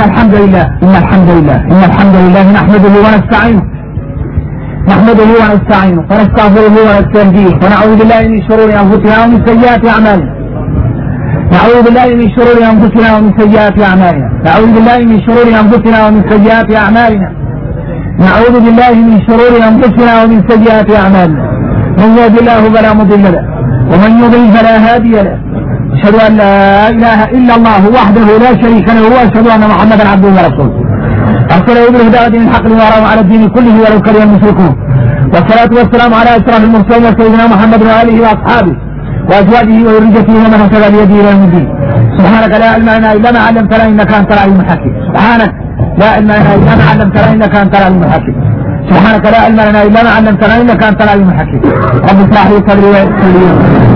الحمد لله نحمده ونستعينه ونستغفره ونستهديه ونعوذ بالله من شرور انفسنا ومن سيئات اعمالنا نعوذ بالله من شرور انفسنا ومن سيئات اعمالنا من يهد الله فلا مضل له ومن يضلل فلا هادي له. أشهد أن لا إله إلا الله وحده لا شريك له وأشهد أن محمدا عبده ورسوله أرسله بالهداية من الحق ويراه على الدين كله ولو كره المشركون. والصلاة والسلام على أشرف المرسلين سيدنا محمد وآله وأصحابه وأزواجه وذريته ومن اهتدى بهديه إلى يوم الدين. سبحانك لا علم لنا إلا ما علمتنا إنك أنت العليم الحكيم. سبحانك لا علم لنا إلا ما علمتنا إنك أنت العليم الحكيم. رب اشرح لي صدري ويسر لي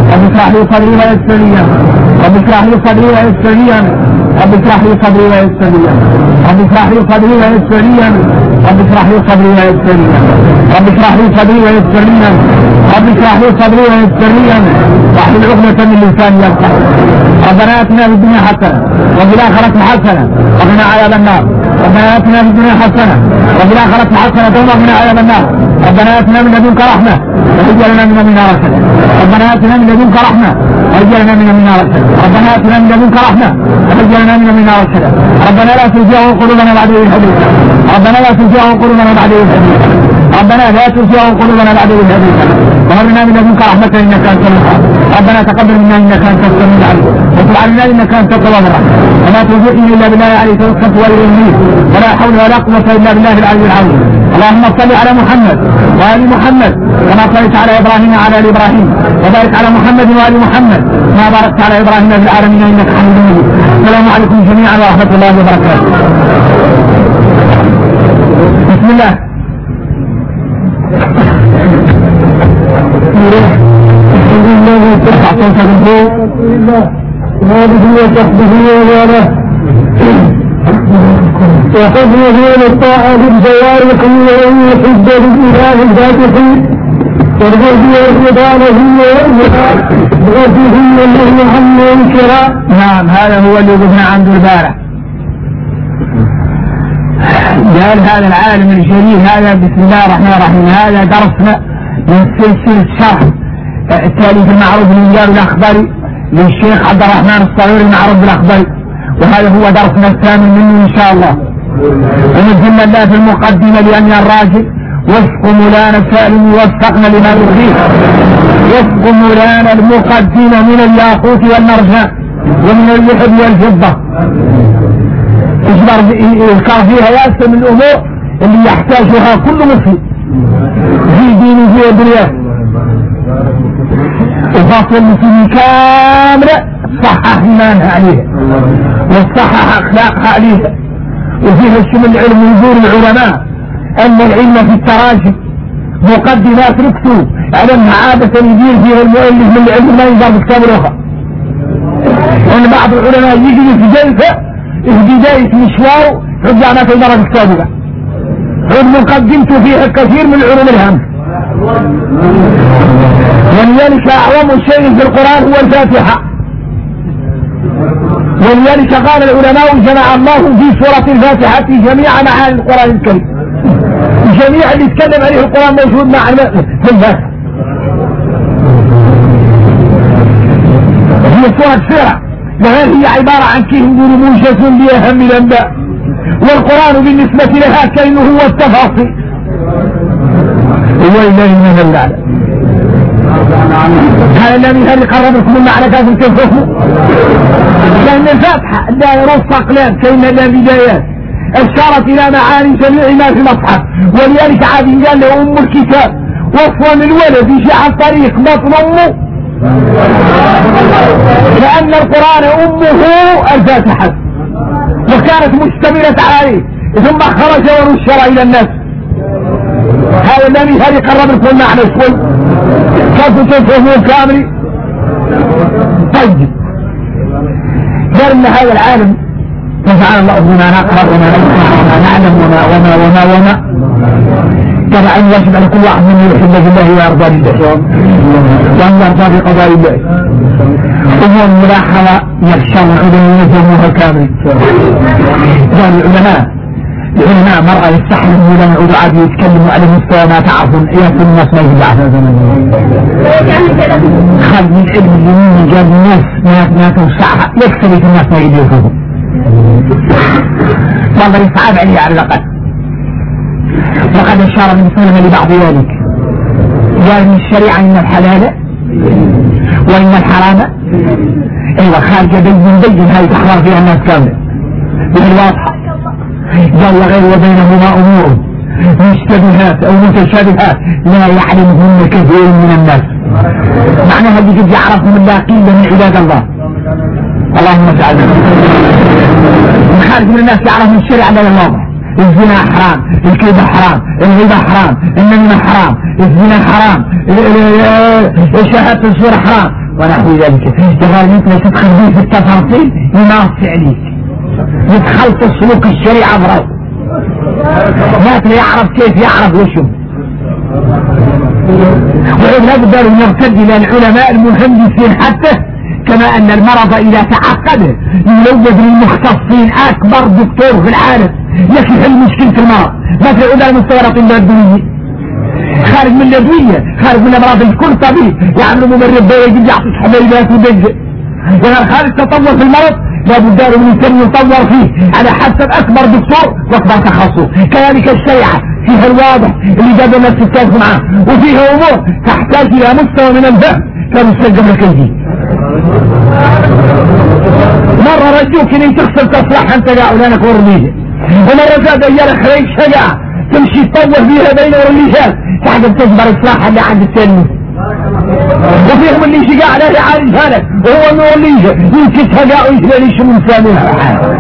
واحلل عقدة من لساني يفقهوا. ربنا آتنا في الدنيا حسنة وفي الآخرة حسنة وقنا عذاب النار. ربنا آتنا في الدنيا حسنة وفي الآخرة حسنة وقنا عذاب النار. ربنا آتنا من لدنك رحمة وهب لنا من أمرنا رشدا. ربنا آتنا من لدنك رحمة وهب لنا من أمرنا رشدا. ربنا لا تزغ قلوبنا بعد إذ هديتنا. وهب لنا من لدنك رحمة إنك أنت الوهاب. ربنا تقبل منا إنك أنت السميع العليم وتب علينا إنك أنت التواب الرحيم. ولا توفقني إلا بالله عليه توكلت وإليه أنيب ولا حول ولا قوة إلا بالله العلي العظيم. اللهم صل على محمد وآل محمد كما صليت على إبراهيم وعلى آل إبراهيم وبارك على محمد وآل محمد كما باركت على إبراهيم في العالمين إنك حميد مجيد. السلام عليكم جميعا ورحمة الله وبركاته. بسم الله. وحفظه للطاعة بالجوارح وأن يحب بالإله الفاتحين والغرب والرضانه وغربه والله عنه انكرا. نعم هذا هو اللي قلنا عنده البارح. قال هذا العالم الجليل هذا بسم الله الرحمن الرحيم هذا درسنا من سلسلة شرح التاليف المعروف بالإنجاب الأخباري للشيخ عبد الرحمن الصغير المعروف بالأخباري وهذا هو درسنا الثامن منه إن شاء الله. ونزلنا الله في المقدمة لأن الراجل وفق مولانا سالم وفقنا لما يرضيه. وفق مولانا المقدمة من الياقوت والمرجان ومن اللحد والفضة يذكر فيها ياسر من الأمور اللي يحتاجها كل مسلم في دينه ودنياه وفاصل المسلمين كاملة صحح إيمانها عليها وصحح أخلاقها عليها وفيها الشمل العلم ونزور العلماء أن العلم في التراجم مقدمات مكتوب على أنها عادة يدير فيها المؤلف من العلم ما يقدر بكتاب الأخرى. وأن بعض العلماء يجري في جلسة في بداية مشواره رجعنا في مرة كتابه مقدمته فيها كثير من العلوم الهامة. ولذلك أعظم شيء في القرآن هو الفاتحة. ولذلك قال العلماء جمع الله في سورة الفاتحة جميع معاني القرآن الكريم. جميع اللي يتكلم عليه القرآن موجود مع في الفاتحة. هي سورة سرع هي عبارة عن كيف نقول موجز لأهم الأنباء والقرآن بالنسبة لها كأنه هو التفاصيل. وإليه من الأعلى هذا الذي هل قرب لكم المعنى كافر تفهموا لأن الفاتحة لا يرص أقلام كأن لها بدايات أشارت إلى معاني جميع ما في المصحف. ولذلك عادي قال له أم الكتاب وصلا الولد يجي عن طريق بطن أمه لأن القرآن أمه الفاتحة وكانت مشتملة عليه ثم خرج ونشر إلى الناس. هذا الذي هل يقرب لكم معنى شوي كيف تفهمون كامل. طيب قال إن هذا العالم سبحان الله بما نقرأ وما نعلم وما طبعا يجب على كل واحد منه يحب بالله ويرضى بالله وأن يرضى بقضاء الله. وهو الملاحظة يخشى العلم ينزلها كامل قال العلماء مرة يستحلوا لنا يقولوا عادي يتكلموا على مستوى ما تعرفون يأكل الناس ما يجب خلق من علم اليمين قال الناس ما توسعها يكسب الناس ما يجب والله يصعب عليه على الأقل. وقد أشار ابن سلمة لبعض ذلك قال من الشريعة إن الحلال وإن الحرام أيوة خارجة بين هاي تحرر فيها الناس كاملة بالواضحة. قال وغير وبينهما أمور مشتبهات أو متشابهات لا يعلمهن كثير من الناس. معناها اللي قد يعرفهم الله قيل من عباد الله. اللهم اجعلنا خارج من الناس يعرفهم الشريعة لا الواضح. الزنا حرام، الكذب حرام، الغيبة حرام، النميمة حرام، الزنا حرام، شهادة الزور حرام ونحو ذلك. يقال مثل تدخل به في التفاصيل يناصي عليك يتخلط سلوك الشريعة برأي ما يعرف كيف يعرف وشو. وإذا نقدر نرتد إلى العلماء المهندسين حتى كما أن المرض إذا تعقد يوجد للمختصين أكبر دكتور في العالم يحل مشكلة المرض. مثل أولى مستورة الأدوية خارج من الأدوية خارج من أمراض الكل طبيب يعملوا ممرض بيجي يعطيك حبيبات ودج. وهذا خارج تطور في المرض لابد له من كان يطور فيه على حسب أكبر دكتور واكبر تخصص. كذلك الشريعة فيها الواضح اللي جاب الناس تتكلم معاه وفيها أمور تحتاج إلى مستوى من الفهم كمستجم الكيدي. مرة رجوك إن تغسل تصلح أنت قاعد لأنك ورميه ومرة زاد أيالك خليك شجاع تمشي تطور فيها بين الرجال تحدث تجبر إصلاح اللي عند التاني. وفيهم اللي شجاع لا يعالج هلك وهو انه اللي يمكن شجاع ويشلاليش من سامنها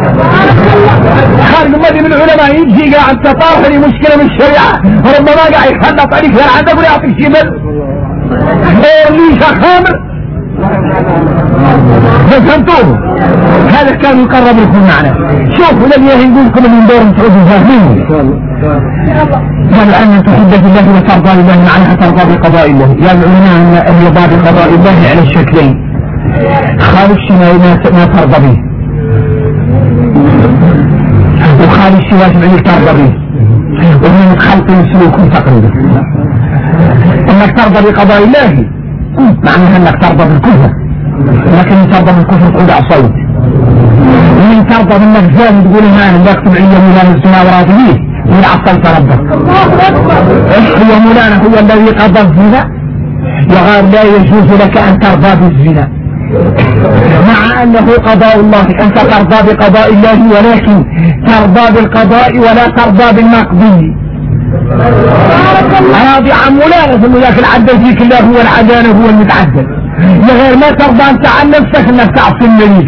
خارج مدي من العلماء يجي قاعد تطارح لي مشكلة من الشريعة وربما قاعد يخلط عليك لا عندك ولا يعطيك شمال اللي خامر فهمتوه. هذا كان يقرب لكم معنا. شوفوا لم يهنقوا لكم من دور تعودوا فاهمين قالوا أن تحب في الله وترضى لله معناها ترضى بقضاء الله. يا العلماء أن يرضى بقضاء الله على الشكلين خالي الشيء ما ترضى به وخالي الشيء واجب أن ترضى به ومن خلط سلوكهم تقريبا. أنك ترضى بقضاء الله معناها أنك ترضى بالكفر لكن ترضى بالكفر تقول عصيت. ومن ترضى بالنك زاد تقول ما أنا بكتب عند مولانا الزنا وراضي به من عصيت ربك. هو مولانا هو الذي قضى الزنا وقال لا يجوز لك أن ترضى بالزنا مع أنه قضاء الله. أنت ترضى بقضاء الله ولكن ترضى بالقضاء ولا ترضى بالمقضي. راضي عن مولانا ثم ذاك العدل فيك الله هو العدالة هو المتعدل غير ما ترضى أنت عن نفسك أنك تعصي المليك.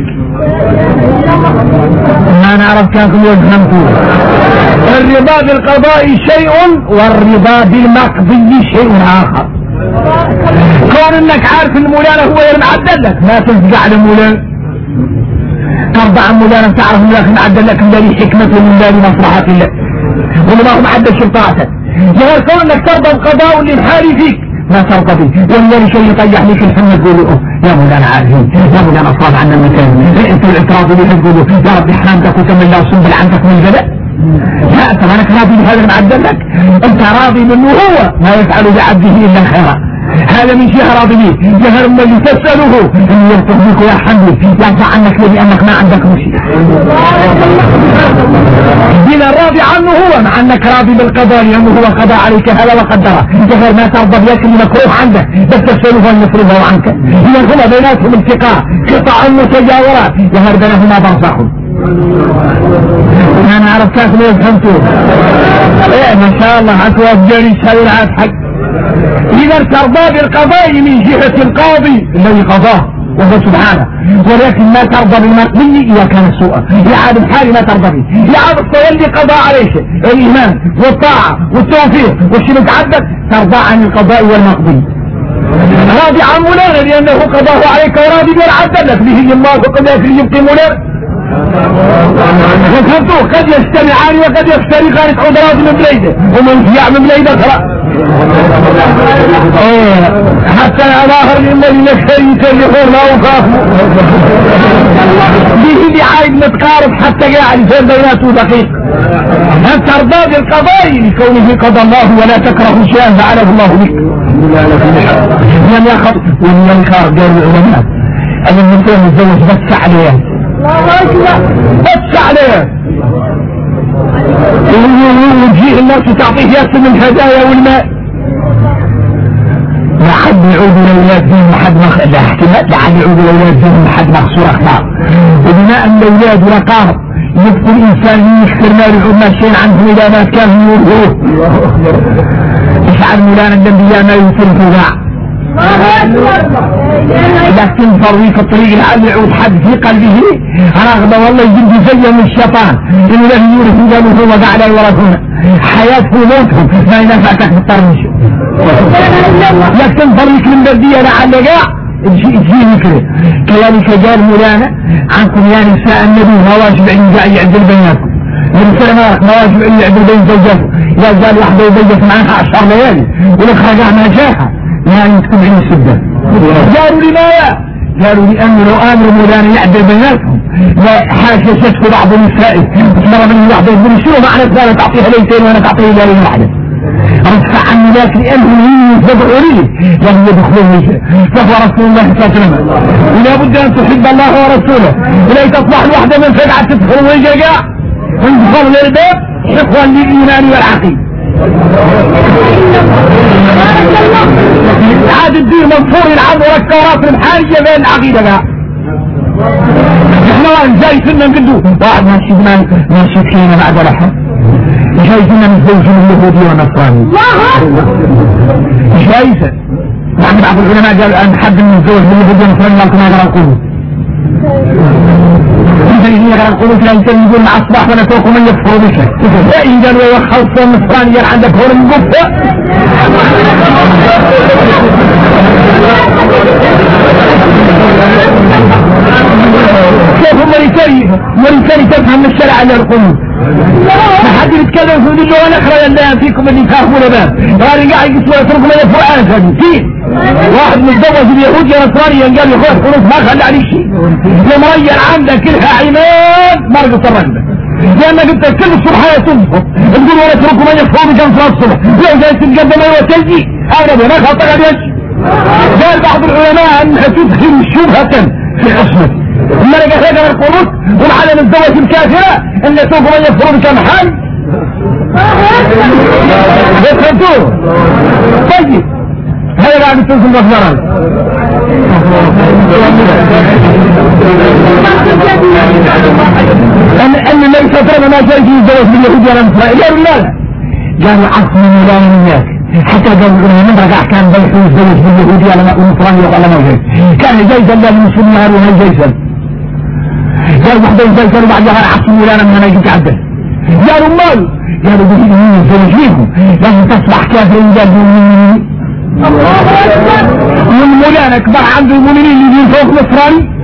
ما نعرف كانكم يفهمتوا الرضا بالقضاء شيء والرضا بالمقضي شيء آخر. كون انك عارف ان مولانا هو المعدل لك ما تنفق على مولانا ترضى عن مولانا تعرف ان لك معدل لك من حكمة ومن مصلحة الله وما هو معدل شرطاتك. غير كون انك ترضى القضاء اللي الحالي فيك ما ترضى به. والذي شيء يطيح لك الحمد تقولوا يا مولانا عارفين يا مولانا صاد عنا المكان انتوا الاعتراض اللي تقولوا يا ربي حرامتك وكمل الله صنبل عندك من البلاء. لا انت مالك راضي بهذا المعدل لك انت راضي منه هو ما يفعل بعبده الا خيرا. هذا من شيء راضي به جهر ما اللي تسأله ان يرفع بك يا حمد يرفع عنك لانك ما عندك مشي. بلا راضي عنه هو مع انك راضي بالقضاء لانه هو قضى عليك هذا وقدره. جهر ما ترضى بياك اللي مكروه عندك بس تسأله ان يفرضه عنك. اذا هما بيناتهم التقاء قطع متجاورات جهر بينهما برزخ. انا اعرف كيف لو فهمتوا ايه ما شاء الله عكوا الجري شايل عاد حق. إذا ترضى بالقضاء من جهة القاضي الذي قضاه وهو سبحانه ولكن ما ترضى بالمقضي إذا كان سوءا. يعاد الحال ما ترضى به يعاد التولي قضاء عليك الإيمان والطاعة والتوفيق والشيء متعدد ترضى عن القضاء والمقضي. راضي عن مولانا لأنه قضاه عليك وراضي بالعدل لك به الموافق لك يبقي مولانا. فهمتوا؟ قد يجتمعان وقد يفترقان عذرات من بليده ومن فيع من بليده اخرى. حتى الاخر الذين يكرهون لا وخافوا به بعايد متقارب حتى قاعد فين بيناته دقيق. هل ترضى بالقضاء لكونه قضى الله ولا تكره شيئا فعله الله بك؟ لم يخط ومن ينكر قال العلماء ان الانسان يتزوج بس عليه بس عليه ويجيه الناس تعطيه ياس من الهدايا والماء لحد يعود الاولاد فيهم لحد ما لا احتمال لحد يعود الاولاد فيهم لحد ما خسر اخطاء وبناء الاولاد وقار يبقى الانسان يختار ما يعود ما شيء عنهم اذا ما كان يورثوه يفعل مولانا الانبياء ما يوصل فوقع لكن ترويك الطريق لعل يعود حد في قلبه رغبه والله يجد زي من الشيطان انه له يورث قالوا هو وقع لا يورثون حياتهم وموتهم ما ينفعك بالطريق لكن طريق من برديه لعل قاع تجي مثله. كذلك قال مولانا عنكم يا نساء النبي ما واجب ان يعدل بينكم الرسالة ما واجب ان يعدل بين زوجته لا زال واحده يزوج معها 10 ليالي والاخرى قاع ما جاها يعني تكون عين سدة. قالوا لماذا؟ قالوا لأنه لو آمر مولانا يعدل بيناتهم لا حاششته بعض النساء مرة من واحدة يقول شنو معنى ذلك تعطيها ليلتين وانا تعطيه ليلة واحدة رفع عن ذلك لأنه يتبعوا لي لم يدخلون فهو رسول الله صلى الله عليه وسلم ولا بد أن تحب الله ورسوله ولا تصبح الواحدة من فجعة تدخل ويجاقع وانتظر للباب حفظا للإيمان والعقيد. عاد الدين منصور العب والكورات الحالية بين العقيدة بقى احنا وان جاي سنة نقدو واحد ماشي فينا بعد لحظة جاي سنة نتزوج من اليهودية والنصراني جايزة يعني بعض العلماء قال ان حد من الزوج من اليهودية والنصراني لكم هذا القلوب إذا يقرأ القلوب لا يمكن يقول مع أصباح ونتوق من يكفر بك فإن قالوا يوخلص النصراني عندك هون المقفة كيف مريكاني تفهم الشرع على القلوب ما حد يتكلم في ذلك وانا اخرى لله فيكم اللي يفهمون باب قال قاعد يسوى يتركوا من الفؤاد هذه واحد متزوج اليهودي نصراني قال يا اخوان قلوب ما خلى عليك شيء المريل عندك كلها عماد مرقص الرجل لانك انت كل الصبح تصبح تقول ولا تركوا من يفهموا كم صلاه الصبح لو جاي تتقدم ايوه تجي ابدا ما خطر عليك. قال بعض العلماء انها تدخل شبهه في عصمتي اما لقى هذا القنوت والعالم الزوج الكافرة ان سوف من يفرون كم حال يفهمتوه. طيب هذا بعد التنسل مصدرا ان ليس فترة ما جاء في الزوج باليهود ولا نصرائيل قالوا لا قالوا عصم مولانا من ياك حتى قالوا من رجع كان بيحوا الزوج باليهود ولا نصراني ولا موجود كان جيزا للمسلمين هارون جيزا قالوا واحدة يزلزلوا بعدها عصم مولانا من هنا يجي تعدل قالوا مال قالوا به مين الزوج فيهم لازم تصبح كافرين قالوا من مولانا كبر عند المؤمنين اللي فوق نصراني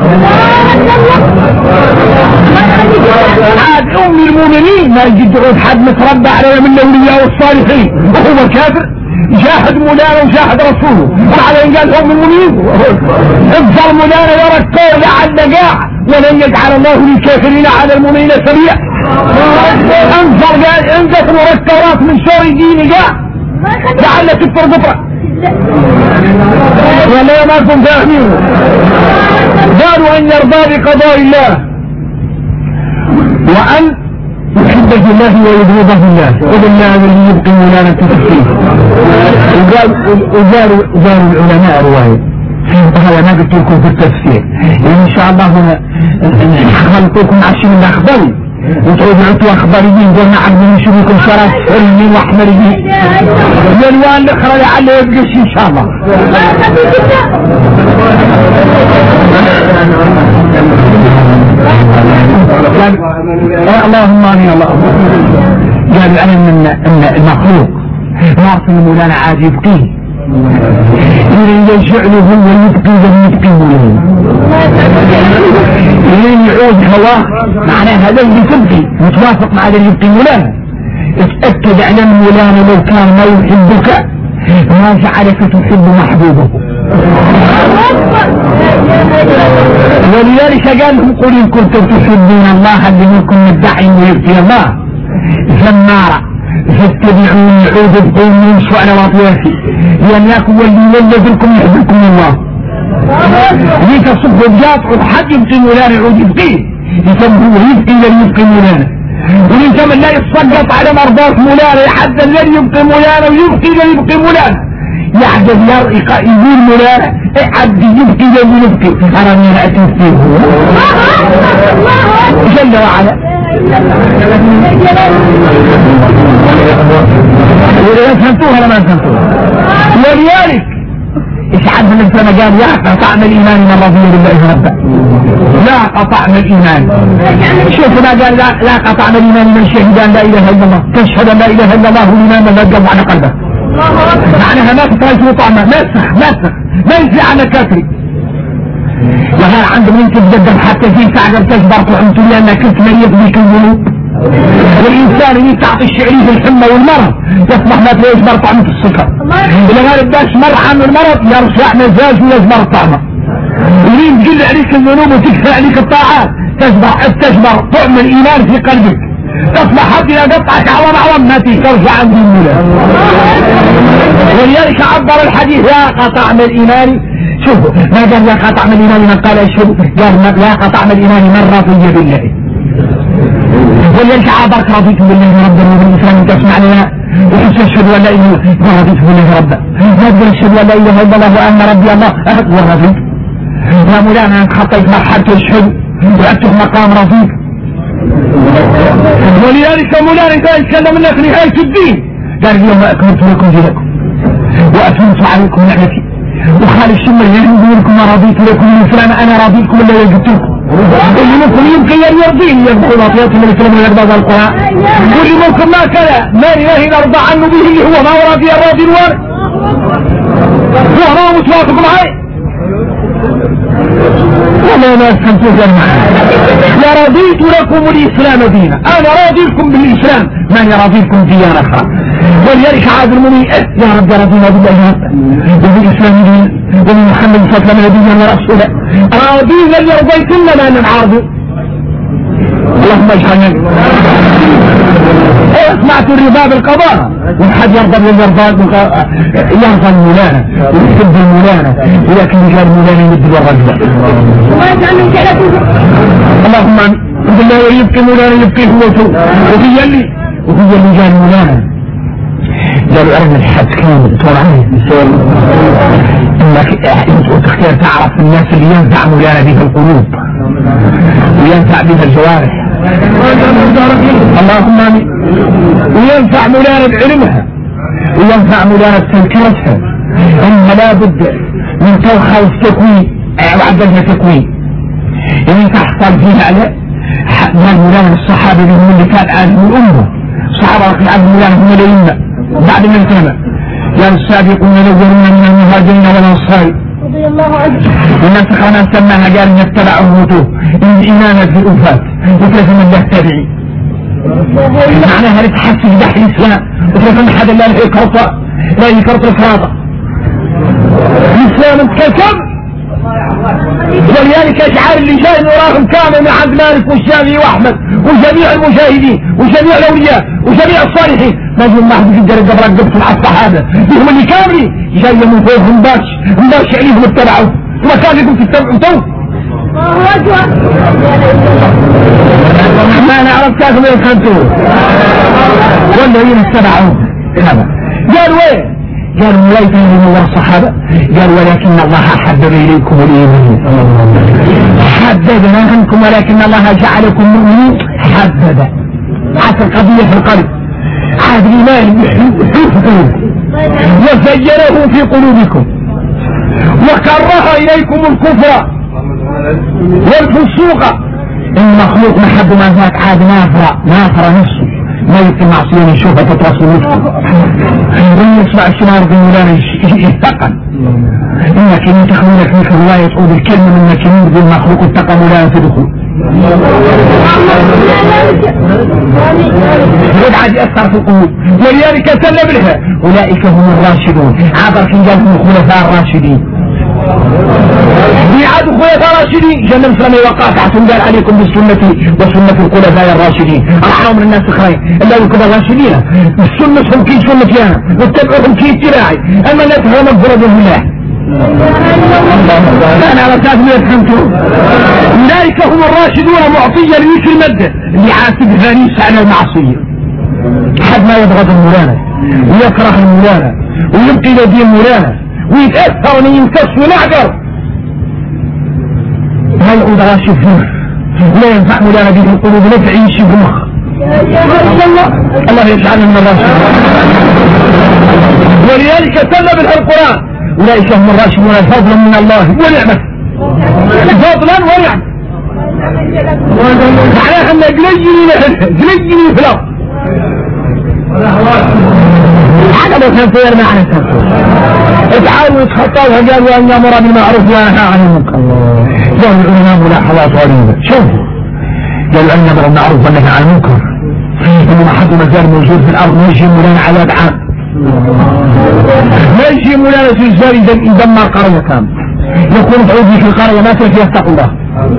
عاد ام المؤمنين ما يجد عود حد متربى عليها من الاولياء والصالحين وهو كافر جاهد مولانا وجاهد رسوله وعلى قال ام المؤمنين افضل مولانا يرى الكون لعل قاع ولن يجعل الله للكافرين على المؤمنين سبيلا انظر قال انزل مركبات من شر ديني قاع لعل تكفر كفرا ولا ما كنتم فاهمين. قالوا ان يرضى بقضاء الله وان يحب في الله ويبغض في الله وبالله الذي يبقي مولانا التفسير. وقالوا العلماء روايه هذا ما قلت لكم في التفسير يعني ان شاء الله خلطوكم عشان الاخبار وتعودوا عطوا اخباريين قلنا عبدين نشوفكم شرف حلمين واحمرين الالوان الاخرى لعله يبقش ان شاء الله. اللهم امين اللهم. قالوا ان المخلوق ناصر مولانا عاد يبقيه يجعله ويبقي ويبقي مولانا يعود هواه معناه هذا اللي تبقي متوافق مع اللي يبقي مولانا. اتأكد على مولانا لو كان ما يحبك ما جعلك تحب محبوبه. ولذلك قال لهم قل إن كنتم تحبون الله لمنكم مدعي ويبقي الله زمارة فاتبعوني يعود بقوم يمشوا على وطياتي لأن يكون واللي يولدكم يحبكم الله. ليك الصبح بجاط وحد يبقي مولانا يعود يبقيه يسموه يبقي لن يبقي مولانا. وانت من لا يتصدق على مرضات مولانا يحدد لن يبقي مولانا ويبقي لن يبقي مولانا يعجب يقول مولانا عبدي يبقي لن يبقي أراني لا أتبقيه جل وعلا. فهمتوها ولا ما فهمتوها؟ ولذلك إسعاد بن السلام قال لا قطعنا الإيمان من رضي بالله ربا. لا قطعنا الإيمان. شوف ما قال لا قطعنا الإيمان من شهد أن لا إله إلا الله تشهد أن لا إله إلا الله الإيمان ما قلب على قلبه معناها ما تتريش وطعمه ما يزي على كافري. وهذا عندهم انت تقدم حتى في ساعة تجبر طعمت لأنك كنت مريض بك الذنوب. والإنسان اللي تعطي الشعري في الحمى والمرض يصبح ما تجبر طعمه السكر. إذا غالب باش مرح عنه المرض يرجع مزاج ويجبر طعمه. يريد تقل عليك الذنوب وتكفى عليك الطاعات تجبر طعم الإيمان في قلبك. تصبح حتى إذا قطعك عوام ما ترجع عن دين الله. ولذلك عبر الحديث لا قطع من الإيمان. شوفوا ما قال لا قطع من الإيمان من قال اشهد قال لا قطع من الإيمان من رضي بالله. ولذلك عبرك رضيت بالله ربا وبالإسلام تسمع لنا وحس اشهد ولا اله الا رضيت بالله ربا. ما تقول اشهد ولا اله الا الله وان ربي الله ورضيت. يا مولانا انت حطيت مرحله اشهد وعدته مقام رضيت. ولذلك مولانا قال يتكلم لك نهايه الدين قال اليوم اكملت لكم دينكم واتممت عليكم نعمتي وخالي الشمر يقول لكم ما رضيت لكم الاسلام انا راضيكم الا وجدت لكم. واللي منكم يمكن يرضيني يدخل اطياتهم من الاسلام ويرضى القران. واللي منكم ما كان ما اله نرضى عنه به اللي هو ما راضي الراضي الوارث هو ما متوافق معي. ولا ما فهمتوا جماعه لا رضيت لكم الاسلام دينا انا راضي لكم بالاسلام ماني راضي لكم ديانه اخرى. ولذلك عاد المؤمن يا رب رضينا بالله وبالاسلام دينا وبمحمد صلى الله عليه وسلم نبيا ورسولا راضينا اللي رضيتنا لا نعارضه. اللهم اجعلنا سمعت الرضا بالقضاء والحد يرضى بالرضا يرضى المولانا ويحب المولانا ولكن رجال المولانا يمد الرجل. اللهم بالله يبقي مولانا يبقي هو وفي اللي جاء المولانا قالوا أرنا الحد كامل طولعين إنك تختار تعرف الناس اللي ينفع مولانا بها القلوب وينفع بها الجوارح. اللهم آمين. وينفع مولانا بعلمها وينفع مولانا بتذكرتها. أما لا بد من توخى التكوين وعددها تكوين يعني تحصل فيها على مولانا الصحابة اللي كان عالم الأمة الصحابة رقم عالم مولانا هم الأئمة بعد من الكلمة قال السابقون الأولون من المهاجرين والأنصار رضي الله عنهم والناس خلنا سماها قال ان اتبعوا وجوه الإيمان في الأوفات وكلهم الله تابعي معناها لتحسن دحل الإسلام وكلهم حدا لا يكرط لا يكرط الفراطة الإسلام اتكسب. ولذلك اجعل اللي جاي وراهم كامل من عند مالك والشافعي واحمد وجميع المجاهدين وجميع الاولياء وجميع الصالحين ما يجون واحد يقدر يقدر قبط مع الصحابه هم اللي كاملين جاي من فوقهم باش عليهم اتبعوا وما كان يقول تتبعوا تو ما نعرف كيف ما يفهمتوه ولا هي اتبعوا هذا قال وين قالوا لا يتنين الله الصحابة قال ولكن الله حبب إليكم الإيمان حببنا عنكم ولكن الله جعلكم مؤمنين حبب عاد القضية في القلب عاد الإيمان يحفظون وزينه في قلوبكم وكره إليكم الكفر والفسوق المخلوق محب ما ذاك عاد نافرة نفسه ما يمكن معصية يشوفها تتواصل ويكتب لما يسمع الشمار بالمولانا يتقن إنك إن تخمينك في رواية تقول الكلمة من مكينين بالمخلوق اتقى مولانا تدخل يبعد يأثر في القلوب ولذلك سلم لها أولئك هم الراشدون عبر فنجانهم الخلفاء الراشدين بيعاد خلفاء راشدين جنة مسلمي وقاطعتم قال عليكم بسنتي وسنة الخلفاء الراشدين أرحموا من الناس خير إلا يكون الراشدين السنة هم كي سنتي أنا واتبعهم كي اتباعي أما لا تفهم الفرد الله أنا على أساس ما يفهمتوا أولئك هم الراشدون معطية لذكر المادة اللي عاسب فانيس على المعصية حد ما يبغض المولانا ويكره المولانا ويبقي لدين المولانا ويتأثر وينكس ونعجر ما يقول راشد فيه لا ينفع مولانا به القلوب نفع يشي في المخ الله يجعلنا من الراشدين ولذلك سلم القرآن أولئك هم الراشدون فضلا من الله ونعمة فضلا ونعمة معناها أن جلجني في الأرض حتى لو كان فير معنى تنفر افعالوا يتخطوها قالوا أن يأمر بالمعروف وينهى عن المنكر قالوا العلماء ملاحظات غريبة شوفوا قالوا أن يأمر بالمعروف وينهى عن المنكر إنه ما حد مازال موجود في الأرض ما يجي مولانا عذاب عام ما يجي مولانا زلزال يدمر قرية كاملة يكون تعودي في القرية ما فيها اتقوا الله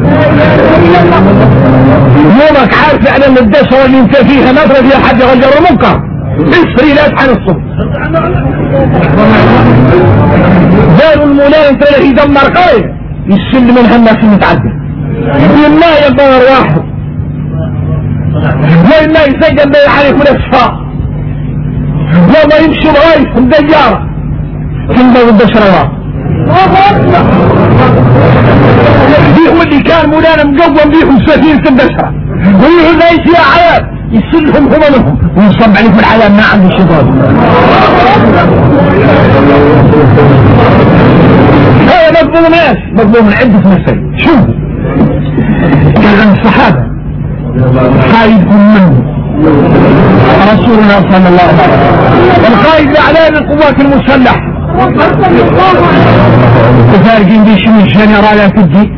يومك عارف فعلا الدشرة اللي انت فيها ما فيها حد يغير المنكر اسري لا تحن الصبح قالوا المولانا انت له يدمر قرية يسل منها الناس المتعدد ما يدمر واحد وإلا يسجل بي عليكم الأسفاء وما يمشي بغيث مديارة كلمة والدشروات بيهم اللي كان مولانا مقوم بيهم سفين في الدشرة ويهم ليس يا عيال يسلهم هممهم ويصب عليكم العيال ما عنده شغل هذا مظلوم ناس مظلوم من عدة مسائل شوف كان الصحابة خايفهم منه رسولنا صلى الله عليه وسلم القائد بأعلام القوات المسلحة وفارقين بيش من جنرالات الدين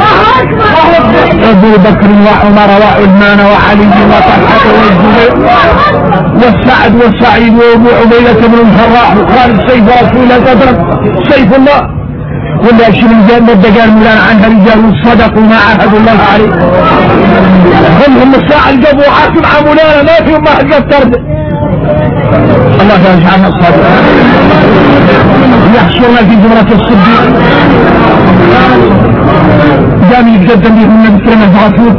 أبو بكر وعمر وعثمان وعلي وطلحة والزبير والسعد والسعيد وابو عبيدة بن الجراح وخالد سيف رسول الله تدرك سيف الله ولا شيء من جنة دقال مولانا عنها رجال صدقوا ما عهدوا الله عليه هم الساعة الجبوا عاكم عمولانا ما فيهم ما حد يفترد الله يجعلنا الصادق يحشرنا في زمرة الصديق دام يتقدم بهم النبي صلى الله عليه وسلم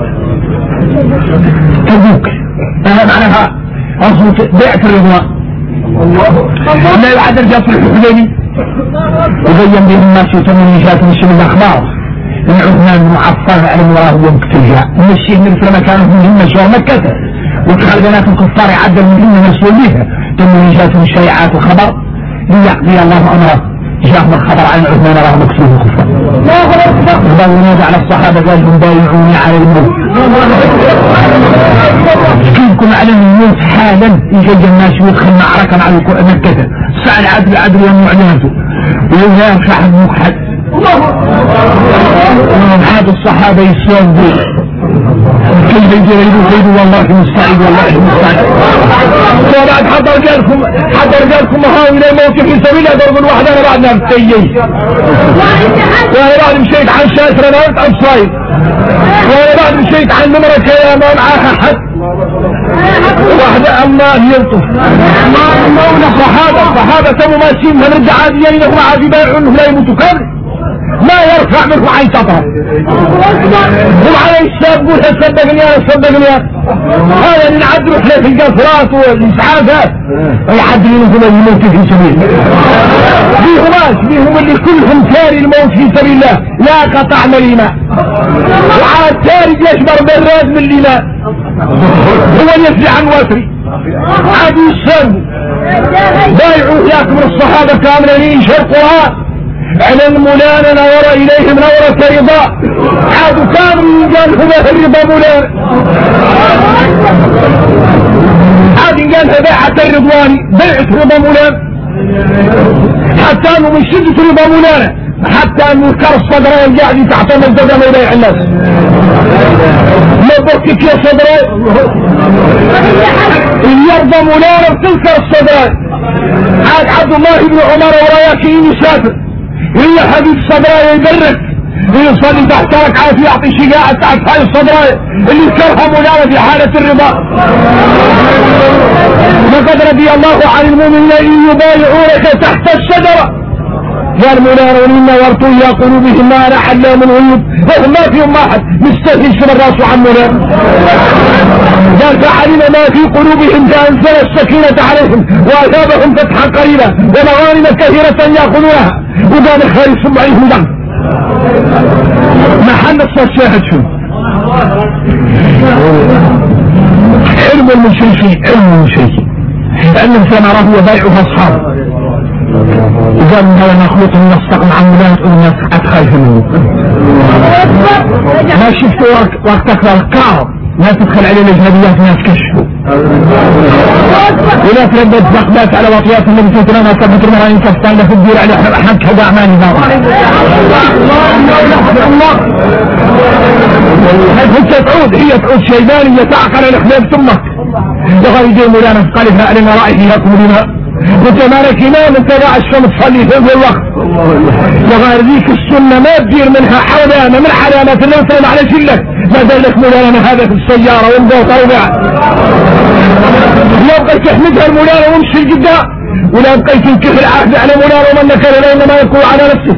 تبوك معناها أصوت بيعة الرضوان لا يعد الجاس الحسيني وبين بهم الناس يسمون نشاة من شبه الأخبار إن عثمان بن عفان علم وراه ومكتلجا من الشيء من فلما كانوا مهمة شوار مكة ودخل بنات الكفار عدل مهمة مسؤول بها تم نشاة الشريعات الخبر ليقضي الله أمره جاءهم الخبر عن عثمان راه مكتوب الكفار وضعوا على الصحابة قالهم بايعوني على الموت كنكم على الموت حالا يجي الناس ويدخل معركة مع مكة سعى العدل ومعلنته ولا صاحب مقحد هذا الصحابة يسوون به كيف يجريدوا والله المستعد والله المستعد وبعد حضر جالكم مهاولة موت في سبيل ضرب الواحد انا بعدنا بتيجي وانا بعد مشيت عن شاسر انا قلت عن صايد وانا بعد مشيت عن نمرة يا ما معاها حد واحدة الله يلطف الصحابة كانوا ماشيين هنرجع عاديين لهم عادي بايعون لا يموتوا كامل ما يرفع منه عين سطر هم على الشاب قولها صدقني هذا اللي نعدلوا احنا في القصرات والاسعافات ويعدلوا لهم الموت في سبيل بيهم اللي كلهم تاري الموت في سبيل الله لا قطعنا الإيمان وعاد تاري يشبر بالراز من الإيمان هو يفزع عن واسري عاد يسلم بايعوا ياكم الصحابة كاملين شرقها على المولانا نور إليهم نورة رضا عادوا كانوا قال هو الرضا مولانا سميناها بيعة الرضواني، بيعة رضا مولانا، حتى انه من شدة رضا مولانا حتى انه يكر الصدرين القاعد تحت مزدقة ما يبيع الناس. ما بكك يا صدرين يرضى مولانا بتنكر الصدرين. عاد عبد الله بن عمر وراياكين يسافر هي حبيب صدرين يبرك يصلي تحت ركعات يعطي شقاعة تحت هاي الصدرين اللي كرها مولانا في حالة الرضا. لقد رضي الله عن المؤمنين إن يبايعونك تحت الشجرة قال مولانا وإنا ورطوا إلى قلوبهم ما أنا حلا من غيوب وهم ما فيهم واحد مستهلش من الراس عن مولانا. قال فعلم ما في قلوبهم فأنزل السكينة عليهم وأثابهم فتحا قريبا ومغانم كثيرة يأخذونها وقال الخير ثم عليهم دم. محل الشاهد شو علم المشركين، علم المشركين لأنهم كما رأوا وبيعها أصحاب وقال هذا مخلوق من الصقم عن ملات الناس أتخايف منه. ما شفت وقتك الكار ما تدخل عليه الإجهاديات ناس كشفوا ولا تردد زقبات على وطيات النبي صلى الله عليه وسلم كبت المرأين كفتان لك الدير على أحد كذا أعمال نظام انت تعود هي تعود شيبانية تعقل الأخلاق ثمك لغاية يجي مولانا فقالها ألنا رأيه لكم لنا وانت مالك امام انت راعي الشمس تصلي في الوقت وغير ذيك السنة ما تدير منها علامة من علامات اللي وصلنا على شلك ما دلك مولانا هذا في السيارة وانبوط اوضع لا بقيت تحمدها المولانا وامشي القدام ولا بقيت تنكف العهد على مولانا ومنك لانما يكون على نفسه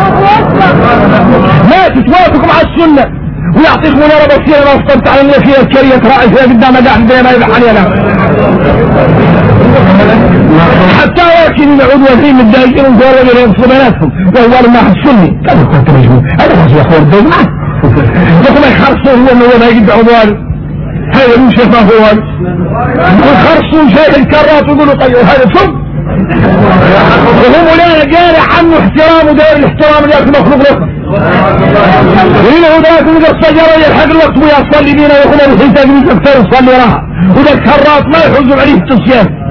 ما تتوافق مع السنة ويعطيك مولانا بصيرة ما افطرت على اللي فيها الكرية تراعي فيها قدام قاعد بين ما يبحى علينا حتى لكن يعود وزين متضايقين وقالوا لي صبياناتهم وهو الماحد السني كيف كنت مجنون هذا هو يا اخوان الدين لكم يخرصوا هو انه ما يجد عضوان هذا مش ما هو ويخرصوا شيء الكرات ويقولوا طيب هذا صب وهم مولانا جارح عنه احترام ودار الاحترام اللي ياكل مخلوق له وهنا هو ذاك من الصجرة يلحق الوقت ويصلي بينا ويقول له انت جميل اكثر يصلي وراها وذا الكرات ما يحوزوا عليه التصيان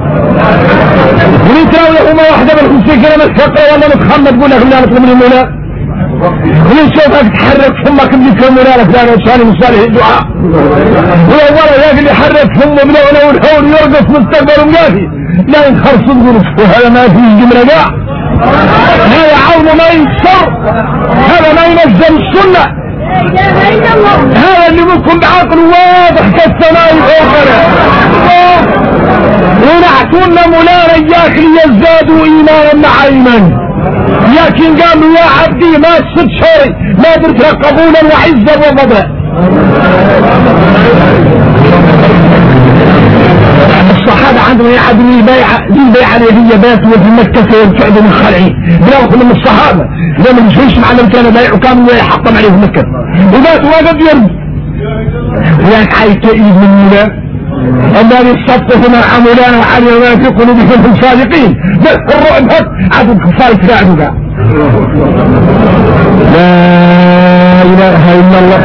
ونتراوي هما واحدة بالخمسين كلمة فقرة ولا متخمد تقول لك لا نطلب من المولا ونشوفك تحرك فمك بذكر المولا لك لا نشاني مصالح الدعاء وأولا ذاك اللي حرك فمه بلونه والحول يرقص مستقبل ومقافي لا ينخرص تقول وهذا ما فيه جملة قاع هذا عون ما ينصر هذا ما ينزل السنة هذا اللي ممكن بعقل واضح كالسماء الأخرى ونعتونا مولانا اياك ليزدادوا ايمانا مع ايمان لكن قالوا يا عبدي ما تصد شوري ما درت قبولا وعزا وفضلا الصحابة عندهم يعدوا البيعة اللي هي بات وفي مكة ويبتعدوا من خلعي بلاغوا من الصحابة لما مش معلم كان بيع وكانوا يحطم عليه في مكة وباتوا وقد يرد وياك عايز تأيد من مولا الذي الصدق مع مولانا وعلي وما في قلوبهم هم صادقين بس الرعب هد عدو الكفار يتباعدوا لا اله الا الله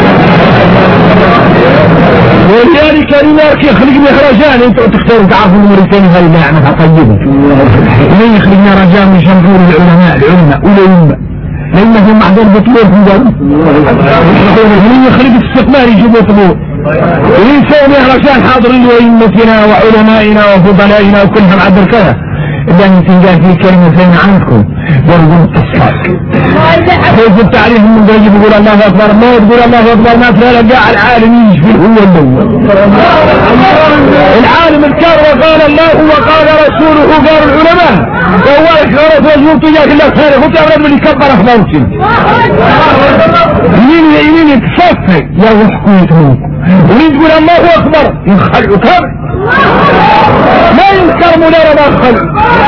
ولذلك لماك يخلقني رجال انتوا تختاروا تعرفوا الموريتاني هاي ما يعنيها طيبة ليه يخلقنا رجال من جمهور العلماء ولا لانهم معذور بطلوهم قالوا ليه يخلق استثمار يجيبوا طلوع وينسوا مهرجان حاضرين وإمتنا وعلمائنا وفضلائنا وكلهم عبر كذا لأن تنجا في كلمة زين عنكم ورغم التصفاق كيف التعريف من درجة يقول الله أكبر ما يقول الله أكبر ما تلاقى قاع العالم يجفي هو الأول العالم الكار وقال الله وقال رسوله وقال العلماء وهو إخارة وزنوط إياك الله خير قلت أبرد من يكبر أخبارك يمين يتصفق يا وحكو يتموك ومين تقول الله أكبر ينخلعوا كامل ما ينكر مولانا ما خلع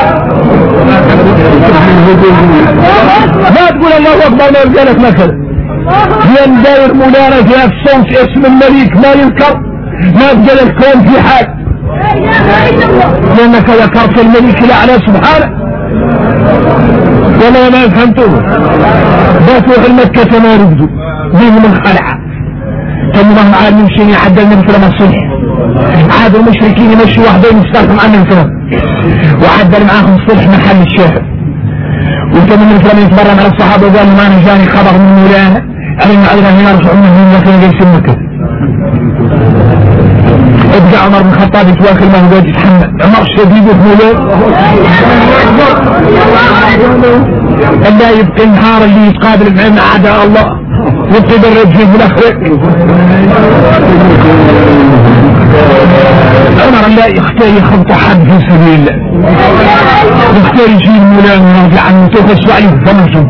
ما تقول الله أكبر ما يبقى لك مثل لأن داير مولانا في الصوت اسم الملك ما ينكر ما يبقى لك كون في حال لأنك ذكرت الملك الأعلى سبحانه ولا ما فهمتوه باتوا في مكة ما يرفضوا بهم الخلعة كانوا معهم عاد يمشي يعدل من فيلم الصلح، عادوا المشركين يمشوا واحدين يستخدم عنه الفيلم وعدل معاهم الصلح محل الشاهد. وكان من الفيلم يتبرم على الصحابة وقال ما أنا جاني خبر من مولانا أن عدنا يرجعون من يقين جيش مكة. ابقى عمر بن الخطاب يتواكل ما هو يتحمل، عمر شديد مولانا لا يبقي النهار اللي يتقابل مع أعداء الله يبقي بالرجل بالأخير. عمر لا يختار يخبط حد في سبيل الله، يختار يجيب مولانا راضي عنه تغص عليه فمجم.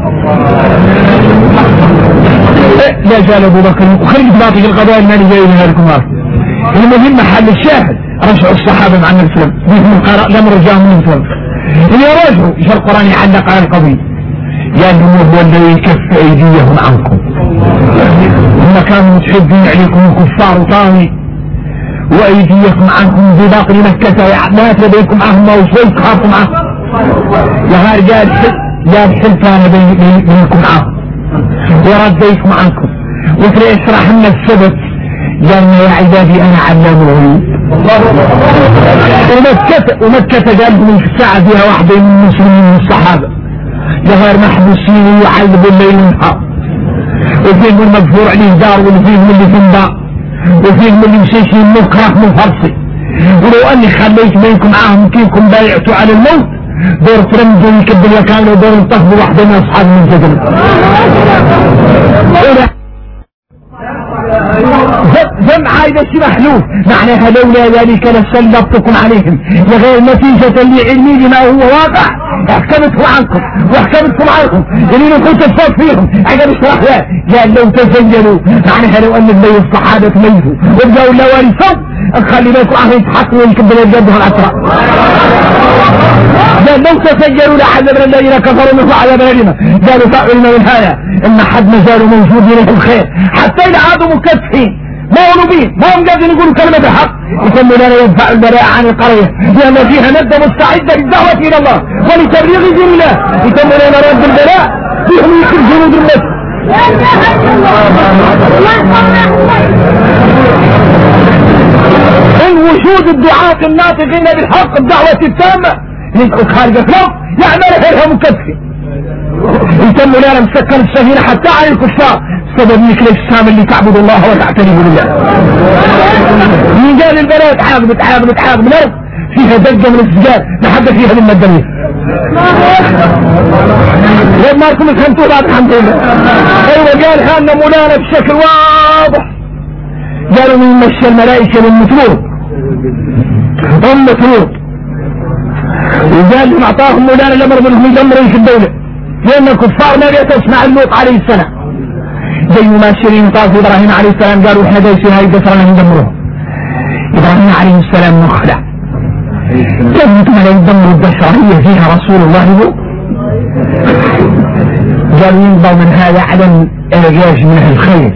لا زال ابو بكر وخرج باطل القضاء المالي جاي من هالكمار. المهم محل الشاهد رجعوا الصحابه مع النبي صلى الله عليه وسلم الامر جاءهم من فوق اللي رجعوا جاء القران يعلق على القضيه قال لهم هو الذي يكف ايديهم عنكم، هم كانوا متحبين عليكم الكفار وطاوي وايديكم عنكم بباطل مكه ما تبيكم معهم وصلت خافوا معهم يا رجال حل كان بينكم معهم ورديكم عنكم وفي اشرح لنا السبت قال يا عبادي انا علام الغيوب. ومكة قال من الساعة فيها واحدة من المسلمين من الصحابة غير محبوسين ويعذبوا الليل والنهار، وفيهم المغفور عليه دار وفيهم اللي في النار وفيهم اللي مشيشين مكره من فرصي. ولو اني خليت بينكم معاهم كيفكم بايعتوا على الموت دور ترمدوا يكبل وكانوا دور انتخبوا واحدة من اصحاب من جدل. جمع هيدا الشيء محلوف معناها لولا ذلك لسلطتكم عليهم لغير نتيجة لعلمي بما هو واقع احكمتكم عنكم واحكمتكم عنكم اللي كنت تصف فيهم عجب اشرح له قال لو تزينوا معناها لو ان بني الصحابة ميتوا وابدأوا لا وارثوا خلي بالكم عم يتحكموا ويكبروا الجد والعسراء. قال لو تسجلوا لعذبنا الذين كفروا منه عذابا أليما. قالوا فعلنا من هذا ان حد ما زالوا موجودين في الخير حتى إذا عادوا مكتفين مغلوبين ما هم قادرين يقولوا كلمة الحق يسموا لنا يدفع البلاء عن القرية لأن فيها ندى مستعدة للدعوة إلى الله ولتبليغ دين الله يسموا لنا رد البلاء فيهم يكون جنود الناس. من وجود الدعاة الناطقين بالحق الدعوة التامة يدعو خارج الأرض يعمل غيرها مكتفي يسموا لنا مسكن السفينة حتى على الكفار سبب مثل السام اللي تعبد الله وتعتني بالله. من قال البلاد تعاقب الارض فيها دقة من السجاد لحد فيها من الدنيا لما لكم فهمتوا بعد الحمد لله. ايوه قال خاننا مولانا بشكل واضح قالوا من مشى الملائكة من مطلوب وقال لهم اعطاهم مولانا الامر منهم يدمروا في الدولة لان الكفار ما بيتسمع اللوط عليه السلام زي ما شيرين طاف ابراهيم عليه السلام قالوا احنا دايسين هاي الدسرة ندمروها. ابراهيم عليه السلام مخلع كانت ما لا يدمروا البشرية فيها رسول الله هو قالوا ينبغى من هذا عدم الاعجاج من الخير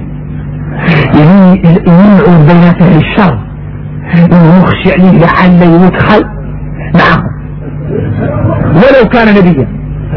يمنعوا بينات اهل الشر ونخشى عليه لعل يدخل معهم ولو كان نبيا.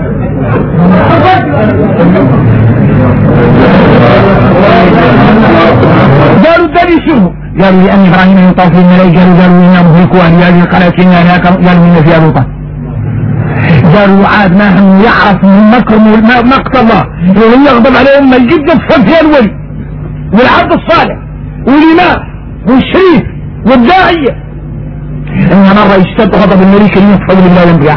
قالوا الدليل شنو؟ قالوا لأن إبراهيم يطاف الملائكة قالوا إنا مهلكوا أهل هذه القرية إنا قالوا إن فيها لوطا. قالوا عاد ما هم يعرف من مكرم مقت الله وهو يغضب عليهم ما الجد فيها الولي والعبد الصالح والإمام والشريف والداعية إن مرة يشتد غضب الملك ينفض بالله ينبيع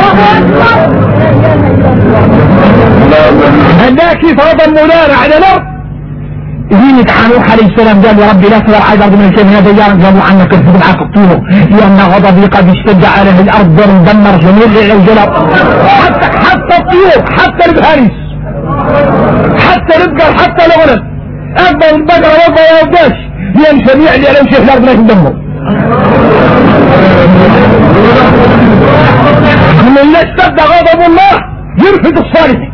هذا كيف غضب مولانا على الأرض يجيني عن نوح عليه السلام قال يا ربي لا تذر على الأرض من شيء من هذا الجار قالوا عنك الفضل عقبتوه لأن غضبي قد اشتد على الأرض دمر جميع الجلب حتى الطيور حتى البهاريس حتى الابقر حتى الغنم أكبر البقرة والبقرة والداش لأن جميع اللي على وجه الأرض لا يدمر من اللي اشتد غضب الله يرفض الصالحين.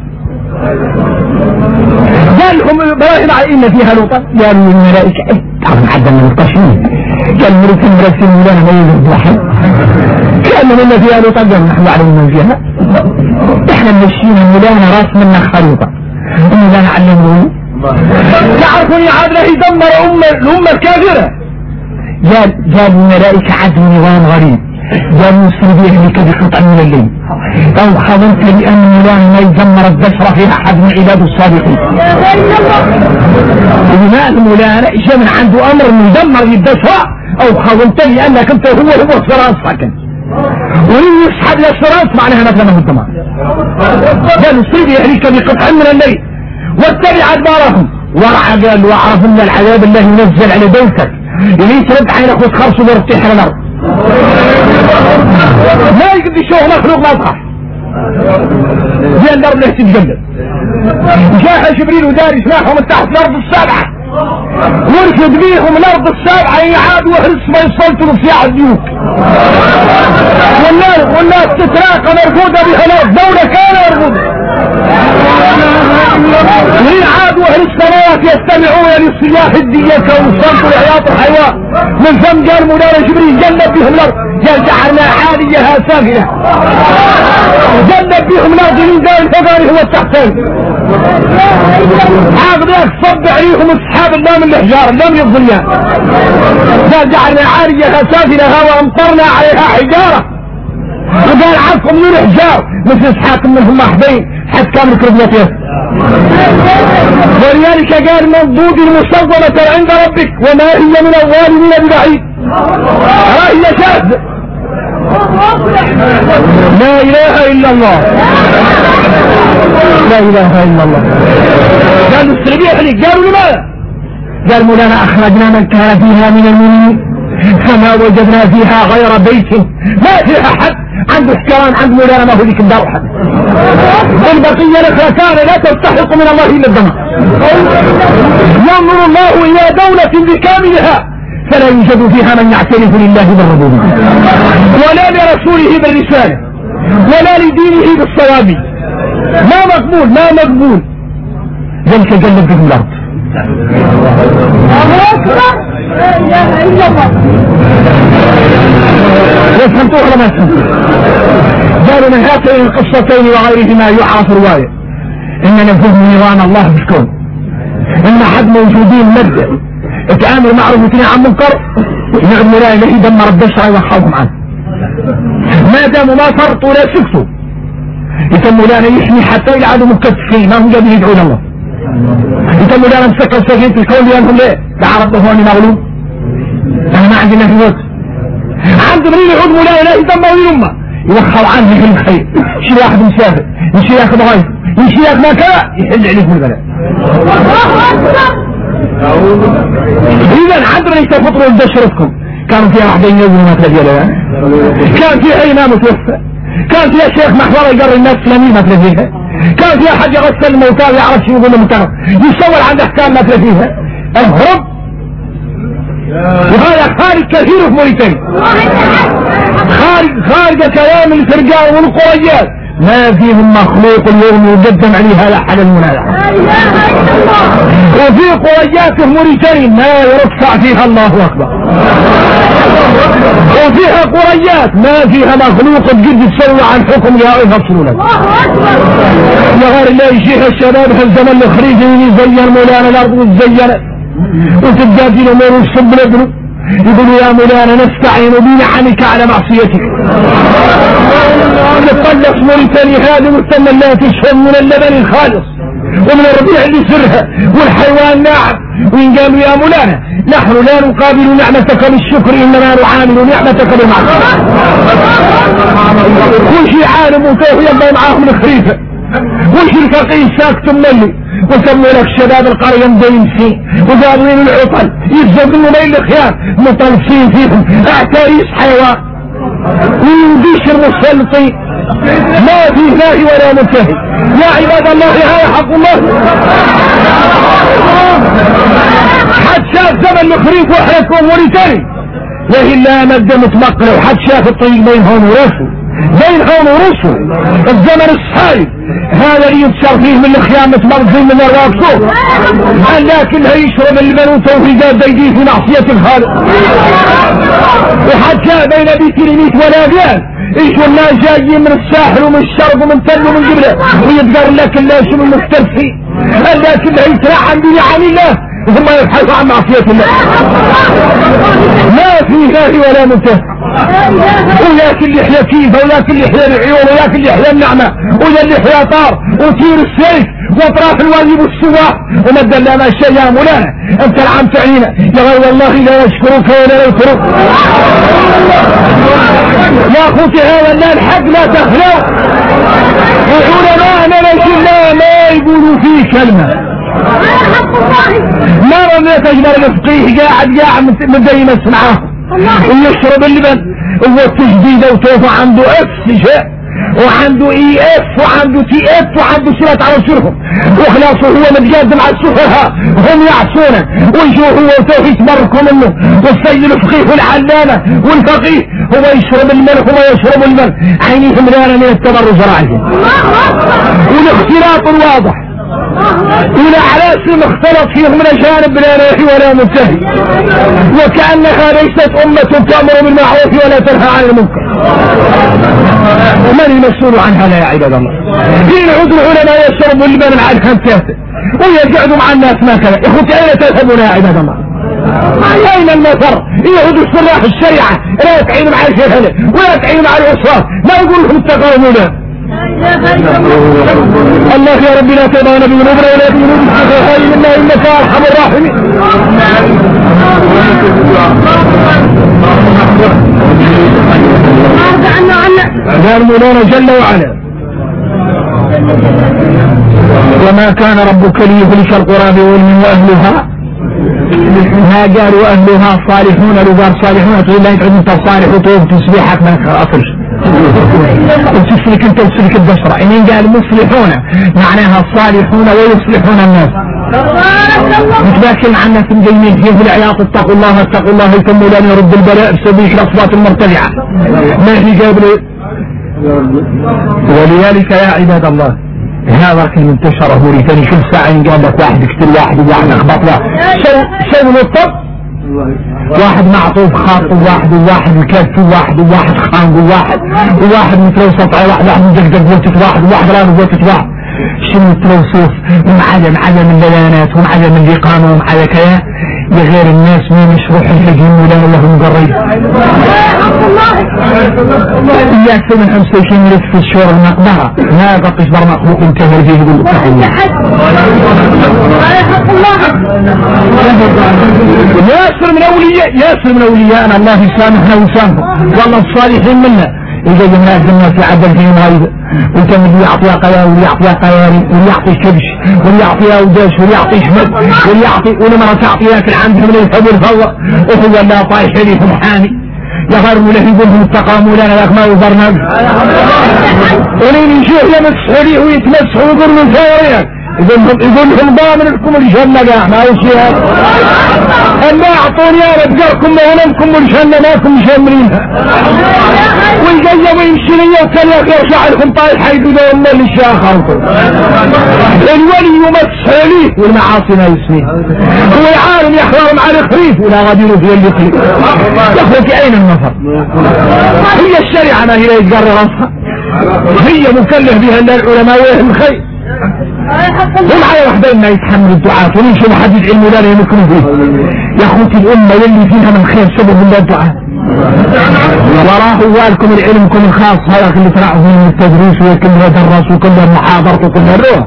قال لهم ابراهيم إن فيها لوطا قالوا الملائكة طبعا حدا من التشميل قال ملك المرسل لنا ما يوجد واحد قال لهم إن فيها لوطا قالوا نحن نعلم من فيها احنا مشينا مولانا راس منا خريطة مولانا علمه تعرفون عاد له يدمر الأمة الكافرة. جاب الملائكة عدو نظام غريب، جاب مسلم يهلك بقطع من الليل أو خضرت لأن الله ما يدمر البشر في أحد من عباد الصالحين. لماذا مولانا إجا من عنده أمر أن يدمر البشر أو خضرت لأنك أنت هو الصراط ساكن وإن يسحب للصراط معناها مثلا من الدمار. جاب مسلم يهلك بقطع من الليل واتبع أدبارهم قال وعرف أن العذاب الله ينزل على بيتك اللي ترد عينك وتخرص ويرتاح على الأرض ما يقدر يشوف مخلوق ما يطرح زي الأرض اللي تتجلد. جاء جبريل ودار يسمعهم من تحت الأرض السابعة ورفض بيهم الأرض السابعة يعاد وهرس ما يصلتوا في عديوك والناس تتراقى مرفوضة بها الأرض دولة كان مرفوضة وهي عاد واهل السماوات يستمعون للصياح الدية وصلت لحياة الحيوان من ثم قال مولانا جبريل جنب بهم الارض قال جعلنا عاليها سافلة جنب بهم الارض من دار الفقر هو التحتين عاد ذاك صب عليهم اصحاب اللام الحجار اللام الظليان قال جعلنا عاليها سافلة وامطرنا عليها حجارة وقال عنكم من الحجار مثل اسحاق منهم محبين حتى كامل كربلتين. ولذلك قال منضود المصومة عند ربك وما هي من الظالمين ببعيد. هي شاذ لا اله الا الله لا اله الا الله. قالوا السلبية لك قالوا لماذا؟ قال مولانا اخرجنا من كان فيها من المؤمنين فما وجدنا فيها غير بيت ما فيها حد عنده احترام عند مولانا ما هو ذيك الدار حد البقية الأخرى لا تستحق من الله إلا الدماء. ينظر الله إلى دولة بكاملها فلا يوجد فيها من يعترف لله بالربوبية ولا لرسوله بالرسالة ولا لدينه بالصواب. ما مقبول ذلك جلد بهم الأرض. وفهمتوه ولا ما فهمتوه؟ قالوا من هاتين القصتين وغيرهما يعرف رواية ان نفذ نظام الله بالكون ان حد موجودين مبدأ اتعامل معروف وتنهى عن منكر نعم لا اله يدمر البشر ويوحوهم عنه ما داموا ما فرطوا ولا سكتوا يتموا لا يحمي حتى يلعبوا مكتفين ما هم قادرين يدعون الله يتموا لا مسكوا ساكنين في الكون لانهم ليه دعا ربه اني مغلوب انا ما عندي نفس الوقت عند جبريل يعود لا اله يدمر الامه يوخر عنه في الخير يشيل واحد مسافر يشيل ياخذ غيث يشيل ياخذ ما كان يحل عليكم البلاء. اذا عندنا يتفطروا البشرتكم كانوا فيها واحدين يوم ما تلاقيها كان فيها امام متوفى كان فيها شيخ محور يقرر الناس فلانين ما تلاقيها كان فيها حد يغسل الموتى ويعرف شو يقول الموتى يصور عند احكام ما تلاقيها الهرب. وهذا خارج كثير في موريتانيا خارج كلام الفرقان والقريات ما فيهم مخلوق اليوم يقدم عليه هذا حل المنازعة وفي قريات في موريتانيا ما يرفع فيها الله أكبر وفيها قريات ما فيها مخلوق قد تسوي عن حكم يا يفصلوا لك يا غير الله يجيها الشباب في الزمن الخريجي يزين مولانا الأرض وتزينت وتتجادل امور الصب لابنه يقولوا يا مولانا نستعين بنعمك على معصيتك نتطلق موريتانيا هذه مستمى لا تشرب من اللبن الخالص ومن الربيع اللي سرها والحيوان ناعم وإن قالوا يا مولانا نحن لا نقابل نعمتك بالشكر إنما نعامل نعمتك بالمعصية كل شيء عالم وكيف يبقى معاهم الخريفة وش الفقيه ساكت ملي وسموا لك شباب القرية مدينسين وقابلين العطل يتزوجون ليل الخيار مطلسين فيهم اعتريس حيوان وينديش المسلطين ما فيه ناهي ولا منتهي. يا عباد الله هذا حق الله حد شاف زمن الخريف وحركهم موريتاني لا إلا مدى متمقلة وحد شاف الطريق بينهم ورسل بينهم ورسل الزمن الصحيح هذا اللي يتشر فيه من الخيام متمرزين من الراكسو لكنها يشرب اللبن وتوفيقات بيديه في معصية الخالق وحد جاء بين بيتينيت ولا بيان ايش والناس جايين من الساحل ومن الشرق ومن تل ومن جبله ويتقر لك الله شنو المختلفين لكن يترعى بنعم الله ثم يبحث عن معصية الله. ما في نهي ولا منتهى. وياك اللي يحيى كيفه وياك اللي يحيى العيون وياك اللي يحيى النعمة ويا اللي يحيى طار وتير السيف واطراف الواجب والسواح ومد لنا الشيء يا مولانا انت العم تعينا يا غير والله لا يشكرك ولا يكرك يا اخوتي هذا لا الحق لا تخلع وعلماءنا لا ما يقولوا فيه كلمة ما رميت اجمل الفقيه قاعد مدين اسمعه ويشرب اللبن هو التجديد وتوفى عنده اف شيء وعنده اي اف وعنده تي اف وعنده صلة على شرهم وخلاصه هو متقدم على السفهاء هم يعصونه ويجوه هو وتوفى يتبركوا منه والسيد الفقيه والعلامة والفقيه هو يشرب الملح وما يشرب الملح عينيهم لانا من التبرج راعيه والاختلاط الواضح إلى على اسم اختلط فيهم من جانب لا ناهي ولا منتهي وكأنها ليست أمة تأمر بالمعروف ولا تنهى عن المنكر. من المسؤول عن هذا يا عباد الله؟ حين يعود العلماء يشربوا اللبن مع الخمسات ويقعدوا مع الناس ما كذا. اخوتي اين تذهبون يا عباد الله؟ اين المفر؟ يعودوا صلاح الشريعة لا تعينوا مع الجهلة ولا تعينوا مع العصاة ما يقول لهم اتقوا الله يا ربي لا تضعنا بذنوبنا ولا بذنوب الشيخين إلا إنك أرحم الراحمين. قال مولانا جل وعلا وما كان ربك ليهلك القرى بظلم وأهلها ما قالوا أهلها صالحون لو صالحون تقول لا يتعد انت صالح وطوب تسبيحك ما أصلش وتسلك انت وتسلك البشرة إنين قال مصلحون معناها الصالحون ويصلحون الناس متباكل مع الناس مجينين فيه العياط اتقوا الله ثم لن يرد البلاء بسبيك الأصوات المرتفعة ما هي قابل. ولذلك يا عباد الله هذا كلمة انتشر هوريتني كل ساعة قال لك واحد يقتل واحد وواحد اخبط له شو من الطب واحد معطوف خاط وواحد مكف وواحد خانق وواحد متلوسط على واحد مدقدق وتت واحد لا وتت واحد شنو التلوسوف ومعدم اللبانات ومعدم الإقامة ومعدم كذا لغير الناس مين مشروح الحجم ولا لهم قريب يكفي من 25 لف في الشهر المقبرة ما بقيش بر مخلوق انتهر فيه يقول ياسر من أولياءنا الله يسامحنا ويسامحه والله الصالحين منا إذا جمعات الناس يعدل فيهم هايدا وكان يعطيها قياري ويعطيها قياري ويعطي كبش ويعطيها وداش ويعطي شمد ويعطي ولما تعطيها في عندهم من الحب والفوق وهو لا طايح ليهم حامي يغروا له يقولهم استقاموا لنا لك ما وزرنا ولين يشوف يمسحوا ليه ويتمسحوا ويقولوا من فوريا يقول لهم ضامن لكم الجنة قاع ما هو شيء هذا أما أعطوني أنا بقركم ولمكم الجنة ماكم مشمرينها ويجي ويمشي وكان يرجع لكم طايح حيدوا له الله اللي شاخركم الولي يمسح ليه والمعاصي ما يسميه هو يعالم يحرم على الخريف ولا غادينه في اللي يخلق يا أخوك أين النفر هي الشريعة ما هي لا يتقرر رأسها هي مكلف بها العلماء وهم خير هم على وحدين ما يتحمل الدعاء ونمشي محدد علم ولا يمكن فيه يا اخوتي الامه يلي فيها من خير سبب من الدعاء وراه والكم العلمكم الخاص هذا اللي ترعه من التدريس وكلها درس وكلها محاضرة وكلها روح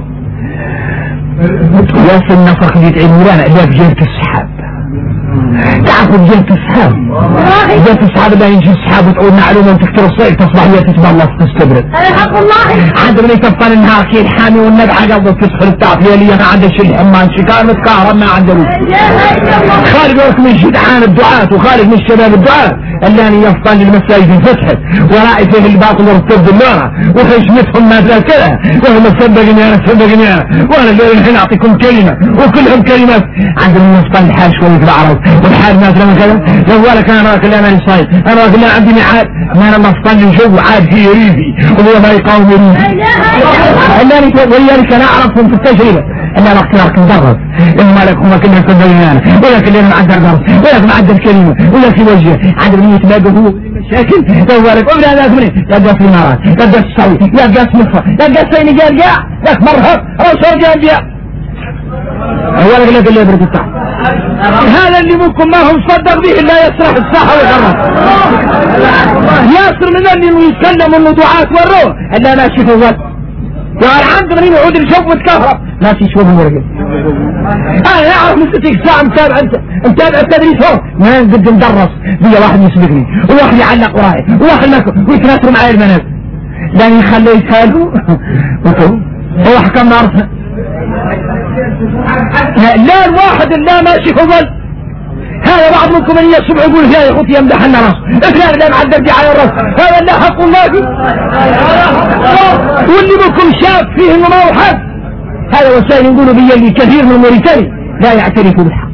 ياسر النفخ اللي يدعي مولانا اللي في جهة السحاب تعرفوا جهة السحاب جهة السحاب لا ينجي السحاب وتقول معلومة وتكتر الصيف تصبح هي تتبع الله تستبرد عند من يتفضل النهار كي الحامي والنبعة قبل تسحر التعطية لي ما عندها شيء الحمان شكار متكهرب ما عنده خالق وقت من جدعان الدعاة وخالق من الشباب الدعاة اللاني يفضل للمساجد انفتحت ورائي فيه الباطل ورتب اللورة وخشمتهم ما زال كذا وهم صدقني انا وانا اللي الحين اعطيكم كلمة وكلهم كلمات عند من يفضل الحال شوية بالعرض والحال ما زال كذا لو قالك انا راكل انا صايد انا راكل عندي ميعاد ما انا مفضل جو عاد في ريفي وهو ما يقاوم ريفي اللاني ولذلك انا اعرفهم في التجربة انا راك مدرس انما لك هما كلهم صدقني انا ولا كلهم معدل درس ولا معدل كلمة ولا في وجه عند من يتبادوا هو مشاكل دوارك ولا ذاك مني لا قاس الامارات لا قاس السعودية لا قاس مصر لا قاس سينيجال قاع لك مرهب او شرقان بيع هو لك اللي يبرد التحت. هذا اللي ممكن ما هو مصدق به الا يسرح الساحه ويغرب. ياسر من اللي يتكلم انه دعاة والروح الا ماشي في الوقت. قال عندنا مين يعود الشوف متكهرب ماشي يشوف المرقب. انا اعرف من 6 ساعه متابع التدريس هو ما قد مدرس بيا واحد يسبقني وواحد يعلق وراي وواحد ماكو ويتناثر معي المنازل لان يخليه يسالوا هو حكم نعرفه. لا الواحد لا ماشي في الظل. هذا بعض منكم من يسمع يقول لا يا اخوتي يمدح لنا راس فلان لا معدل على الراس هذا لا حق الله فيه. واللي منكم شاف فيه انه ما هو حق هذا وسائل يقولوا بي اللي كثير من الموريتاني لا يعترفوا بالحق.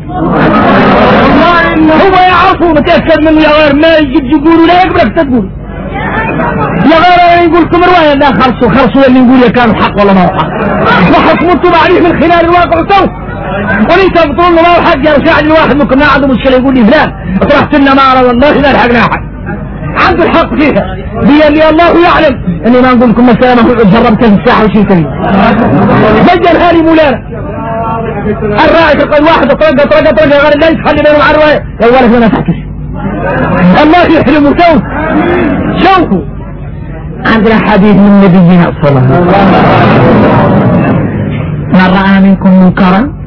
هو يعرفوا متاكد منه يا غير ما يجيب يقولوا لا يقبلك تقول يا غير يقول لكم روايه لا خرصوا اللي يقول يا كان حق ولا ما هو حق وحكمتم عليه من خلال الواقع وتوت وليس بطول ما هو حق. يا ساعد الواحد ممكن ما عنده مشكله يقول لي فلان اطرحت لنا مارة والله لا لحقنا احد عنده الحق فيها بي اللي الله يعلم اني ما نقول لكم مسألة ما جربت في الساحه وشيء كريم بجل هالي مولانا الرائد يقول واحد طرق غير لا يتخلي بينهم عن الروايه يا ولد انا تحكي الله يحلمه شوفوا عندنا حديث من نبينا صلى الله عليه وسلم من رأى منكم منكرا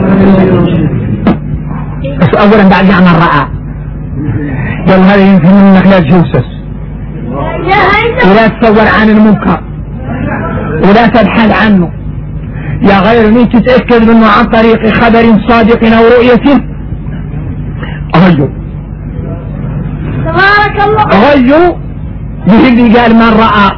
بس اولا بعد عن الرأى قال هذا يمكن منك لا تجوسس ولا تصور عن المنكر ولا تبحث عنه يا غير انك تتأكد منه عن طريق خبر صادق او رؤية غير غير به اللي قال من رأى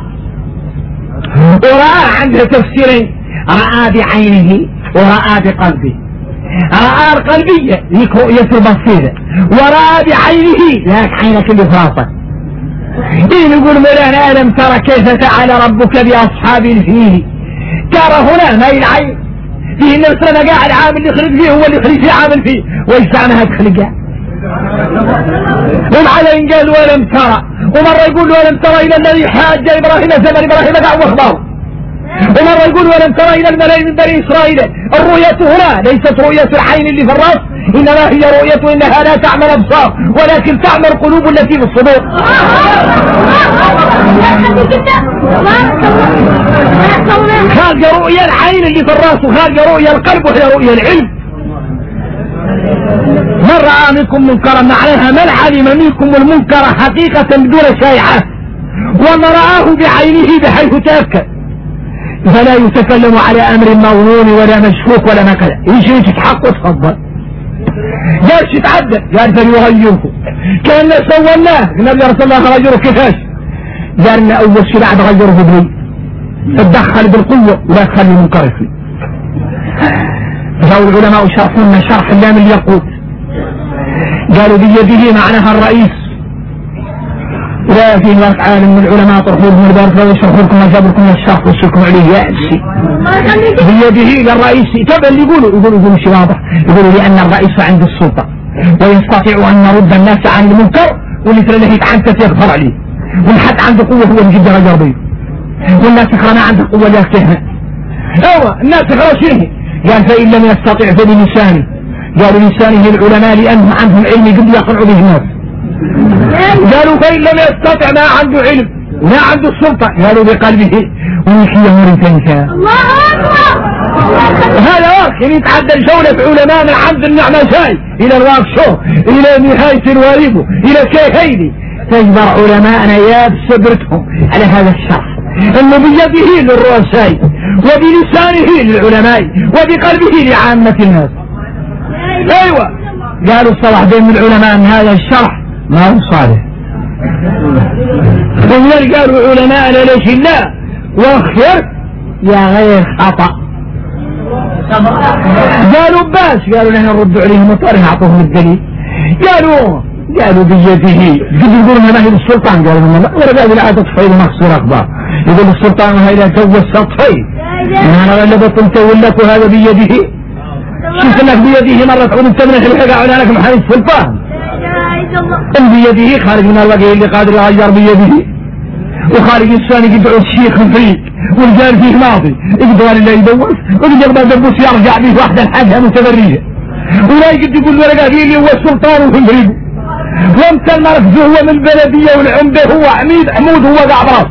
ورأى عنده تفسيرين رأى بعينه ورأى بقلبه. رأى القلبية لك رؤية البصيرة ورأى بعينه لك عينك اللي في راسك. إيه يقول مولانا ألم ترى كيف فعل ربك بأصحاب الفيل ترى هنا ما العين فيه النفس أنا قاعد عامل يخرج فيه هو اللي يخرج فيه عامل فيه ويسعنها تخلقها ومعلين قال ولم ترى ومرة يقول ولم ترى إلى الذي حاج إبراهيم زمن إبراهيم دعوة أخباره ومرة يقول ولم ترى إلى الملأ من بني إسرائيل. الرؤية هنا ليست رؤية العين اللي في الرأس إنما هي رؤية إنها لا تعمل أبصار ولكن تعمل القلوب التي في الصدور. خارج رؤية العين اللي في الرأس وخارج رؤية القلب وهي رؤية العلم. من رأى منكم منكرا معناها من علم منكم المنكر حقيقة بدون شائعة ومن رآه بعينه بحيث تأكد فلا يتكلم على امر موهوم ولا مشكوك ولا ما كذا يجي تحق وتفضل جالش يتعدى قال فليغيره كان سولناه النبي رسول الله غيره كيفاش قال لنا اول شيء بعد غيره بدري تدخل بالقوه ولا تخلي المنكر فيه. فهو العلماء شرحونا شرح اللام اليقود قالوا بيده معناها الرئيس لا فيه وقت عالم من العلماء طرحوا لهم البارك لا يشرحوا لكم ما جاب لكم الشرح وشكم عليه يأسي بيده للرئيس تبع اللي يقولوا شيء واضح يقولوا لأن الرئيس عند السلطة ويستطيع أن يرد الناس عن المنكر واللي ترى له يتعنت يغفر عليه والحد عنده قوة هو اللي جدا غير بيه والناس اخرى ما عنده قوة لا يفتهنا ايوه الناس اخرى شنو قال فإن لم يستطيع فبلسانه قالوا لسانه العلماء لأنهم عندهم علم قد يقنعوا به الناس قالوا فإن لم يستطع ما عنده علم ولا عنده السلطة قالوا بقلبه ويحيى مريتين هذا واقع يتعدى الجولة علماء من عند النعمة شاي إلى الواقع شو إلى نهاية الوالد إلى كيهيني تجبر علماءنا ياب صبرتهم على هذا الشرح انه بيده للرؤساء وبلسانه للعلماء وبقلبه لعامة الناس. ايوه قالوا صلاح بين من العلماء ان هذا الشرح ما هو صالح ثم قالوا علماء ليش الله واخر يا غير خطأ قالوا باش قالوا لنا نرد عليهم وطارهم اعطوهم الدليل قالوا بيده يقولون ما هي السلطان قالوا لنا لا قالوا لا تطفيل مخصور اخبار يقول السلطان هاي لا توسط طفيل انا غلبت انت ولك هذا بيده شوف انك بيده مرة تعود انت من الحلقة عنا لك محل السلطان ان بيده خارج من الوجه اللي قادر يغير بيده وخالق الثاني يدعو الشيخ فريق والجار فيه ماضي يقدر اللي يدوس ويقدر دبوس يرجع به واحدة الحاجة متبرية ولا يقول له لي هو السلطان وفنريبه وانت المركز هو من البلدية والعمدة هو حمود هو قاعد راس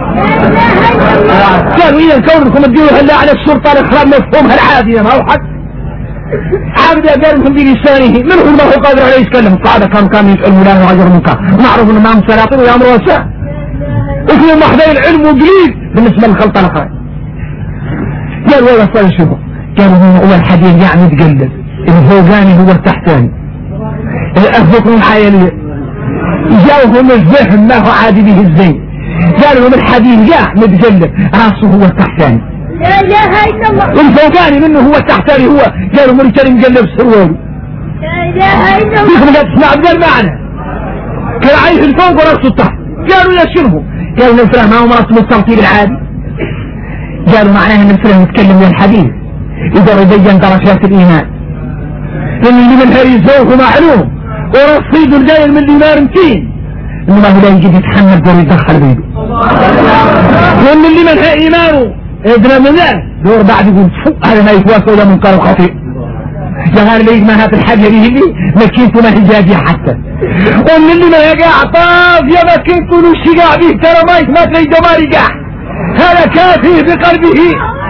قالوا إيا كونكم تديروا هلا على الشرطة الإخرام مفهومها العادية ما هو حق عابد قال لكم بلسانه من هو ما هو قادر عليه يتكلم القاعدة كانوا يسألوا لا وغير منكر معروف أن معهم سلاطين ويأمروا وساء وفيهم محضر العلم وقليل بالنسبة للخلطة الأخرى قالوا هذا صار شوفوا قالوا هو الحديث يعني تقلد الفوقاني هو التحتاني الأفضل حيالية جاوهم الزحم ما هو عادي به الزين قالوا لهم الحديث جاء متجلد راسه هو التحتاني لا اله الا الله الفوقاني منه هو التحتاني هو قالوا مريكان مقلب سروالي لا اله الا الله يخلق تسمع بقال معنا كان عايش الفوق وراسه التحت قالوا يا شنو قالوا نفره ما هو مراسم الترتيب العادي قالوا معناها نفره نتكلم يا الحديث إذا يبين درجات الإيمان اللي من هريزوه معلوم ورصيد الجاي من الإيمان متين إنما هو لا يجب يتحمل دور يدخل بيده وإن اللي من إيمانه إذن من ذلك دور بعد يقول هذا ما يتوافق إلى منكر خطير جهار ليك ما هات الحاجة به اللي مكينته ما هي جاجية حتى وإن اللي ما يقع طاف يا مكينته له الشقاع به ترى ما يتمات لي جمال يقع هذا كافي بقلبه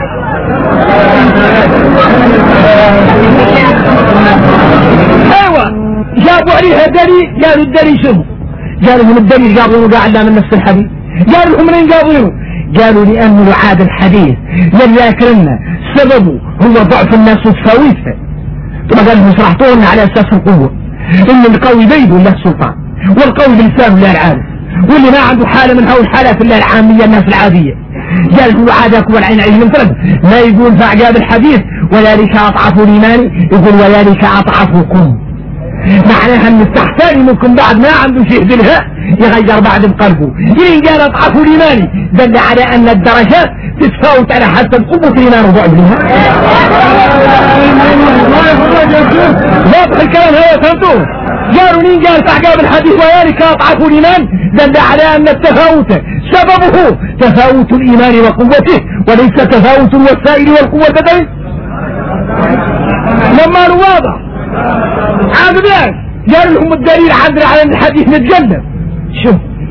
ايوه جابوا عليها دليل قالوا الدليل شنو قالوا من الدليل جابوا قاعد من نفس الحديث قالوا هم منين جابوه قالوا لانه عاد الحديث لم يكرمنا سببه هو ضعف الناس وتفاوتها ثم قال لهم شرحتونا على اساس القوه ان القوي بيده الله السلطان والقوي بلسانه الله العارف واللي ما عنده حاله من هؤلاء الحالات الله العاميه الناس العاديه قال هو عادك والعين عين من فرد لا يقول فأعجاب الحديث وذلك أضعف الإيمان يقول وذلك أضعفكم معناها أن التحتاني ممكن بعد ما عنده شيء بالهاء يغير بعد بقلبه إن قال أضعف الإيمان دل على أن الدرجات تتفاوت على حسب قوة الإيمان وضعف الإيمان واضح الكلام هذا فهمتوه قالوا مين قال فأعجاب الحديث وذلك أضعف الإيمان دل على أن التفاوت سببه تفاوت الإيمان وقوته وليس تفاوت الوسائل والقوة تدري لما واضح عاد ذلك قال لهم الدليل عندنا على أن الحديث نتجنب شوف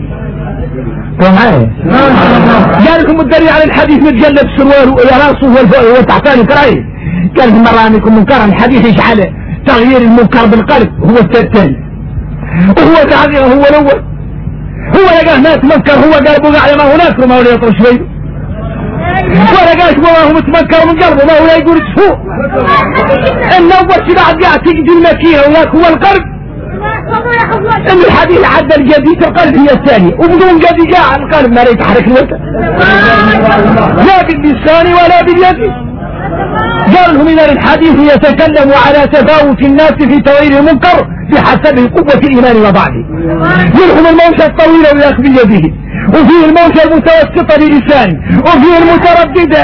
قال لهم الدليل على الحديث نتجنب سروال يا راسه والتحتاني كرايه قال لهم مرة أن يكون منكرا الحديث يجعل تغيير المنكر بالقلب هو الثاني وهو تغييره هو الأول هو لقاه ناس منكر هو قلبه قاعد ما هناك وما هو لا يطرش بيده ولا قاش ما هو متمكر من قلبه ما هو لا يقول تفوق ان اول شيء بعد قاعد تجدي المكينه وياك هو القلب ان الحديث عدى الجديد القلب هي الثانيه وبدون جديد جاء القلب ما لا يتحرك الوتر لا باللسان ولا باليد قال لهم إذا الحديث يتكلم على تفاوت الناس في تغيير المنكر بحسب قوة الإيمان وضعفه منهم الموشى الطويلة ويأخذ بيده وفيه الموشى المتوسطة للسان وفيه المترددة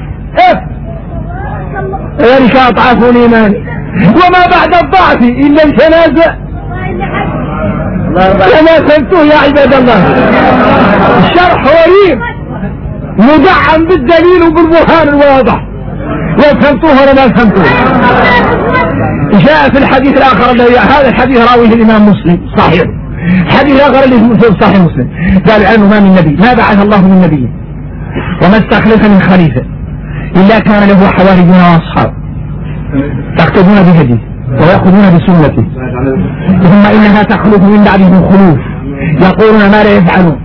ذلك أضعاف الإيمان وما بعد الضعف إلا التنازع وما فهمتوه يا عباد الله الشرح وريم مدعم بالدليل وبالبرهان الواضح لو فهمتوه ولا ما فهمتوه جاء في الحديث الآخر الذي هذا الحديث راويه الإمام مسلم صحيح الحديث الآخر اللي في صحيح مسلم قال عنه ما من نبي ما بعث الله من نبي وما استخلف من خليفة إلا كان له حواريون وأصحاب يقتدون بهديه ويأخذون بسنته ثم إنها تخلف من بعدهم خلوف يقولون ما لا يفعلون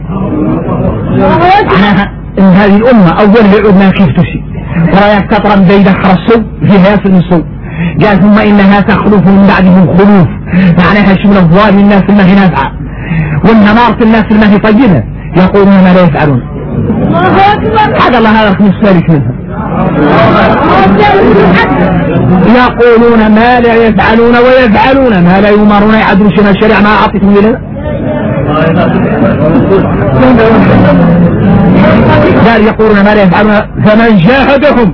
إن هذه الأمة أول يعود ما كيف تشي ورايك تطرا بين خرسو فيها يصل الصوت قال ثم إنها تخلف من بعدهم خلوف معناها شمل الظالم الناس ما هي نافعة والنمارة الناس ما هي طيبة يقولون ما لا يفعلون هذا الله هذا الخمس ذلك منها يقولون ما لا يفعلون ويفعلون ما لا يمرون يعدلوا شما الشريع ما أعطيتم لنا قال يقولون ما لا يفعلون فمن جاهد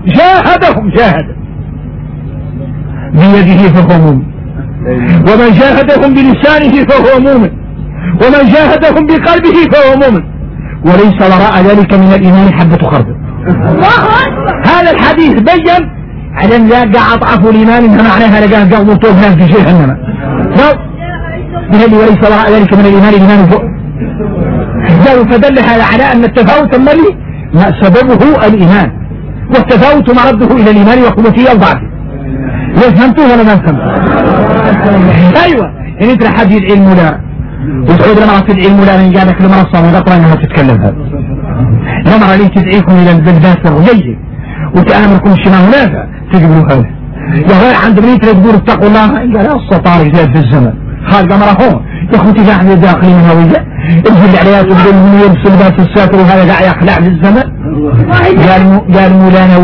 بيده فهو مؤمن ومن جاهدهم بلسانه فهو مؤمن ومن جاهدهم بقلبه فهو مؤمن وليس وراء ذلك من الإيمان حبة خردل. هذا الحديث بين على أن لا أضعف الإيمان إنها معناها لقاه قلب طوب ناس في شيء إنما وليس وراء ذلك من الإيمان إيمان فوق. فدل هذا على أن التفاوت المالي ما سببه الإيمان، والتفاوت مرده إلى الإيمان وقوته أو ضعفه. فهمتوه ولا ما فهمتوه؟ أيوة إن أنت حد يدعي المولا وتعود لما تدعي المولا من قالك لمرصة وغطرة أنها تتكلم هذا نمر لي تدعيكم إلى البلدات الرجية وتآمركم الشمال هناك تقبلوا هذا يا غير عند بنيت تقول اتقوا الله إلا لا السطاري زاد في الزمن خالد مرحوم يا أخوتي قاعد الداخلي من هوية الجل عليات وبالمن يلبس لباس الساتر وهذا قاعد يخلع في الزمن. قال مولانا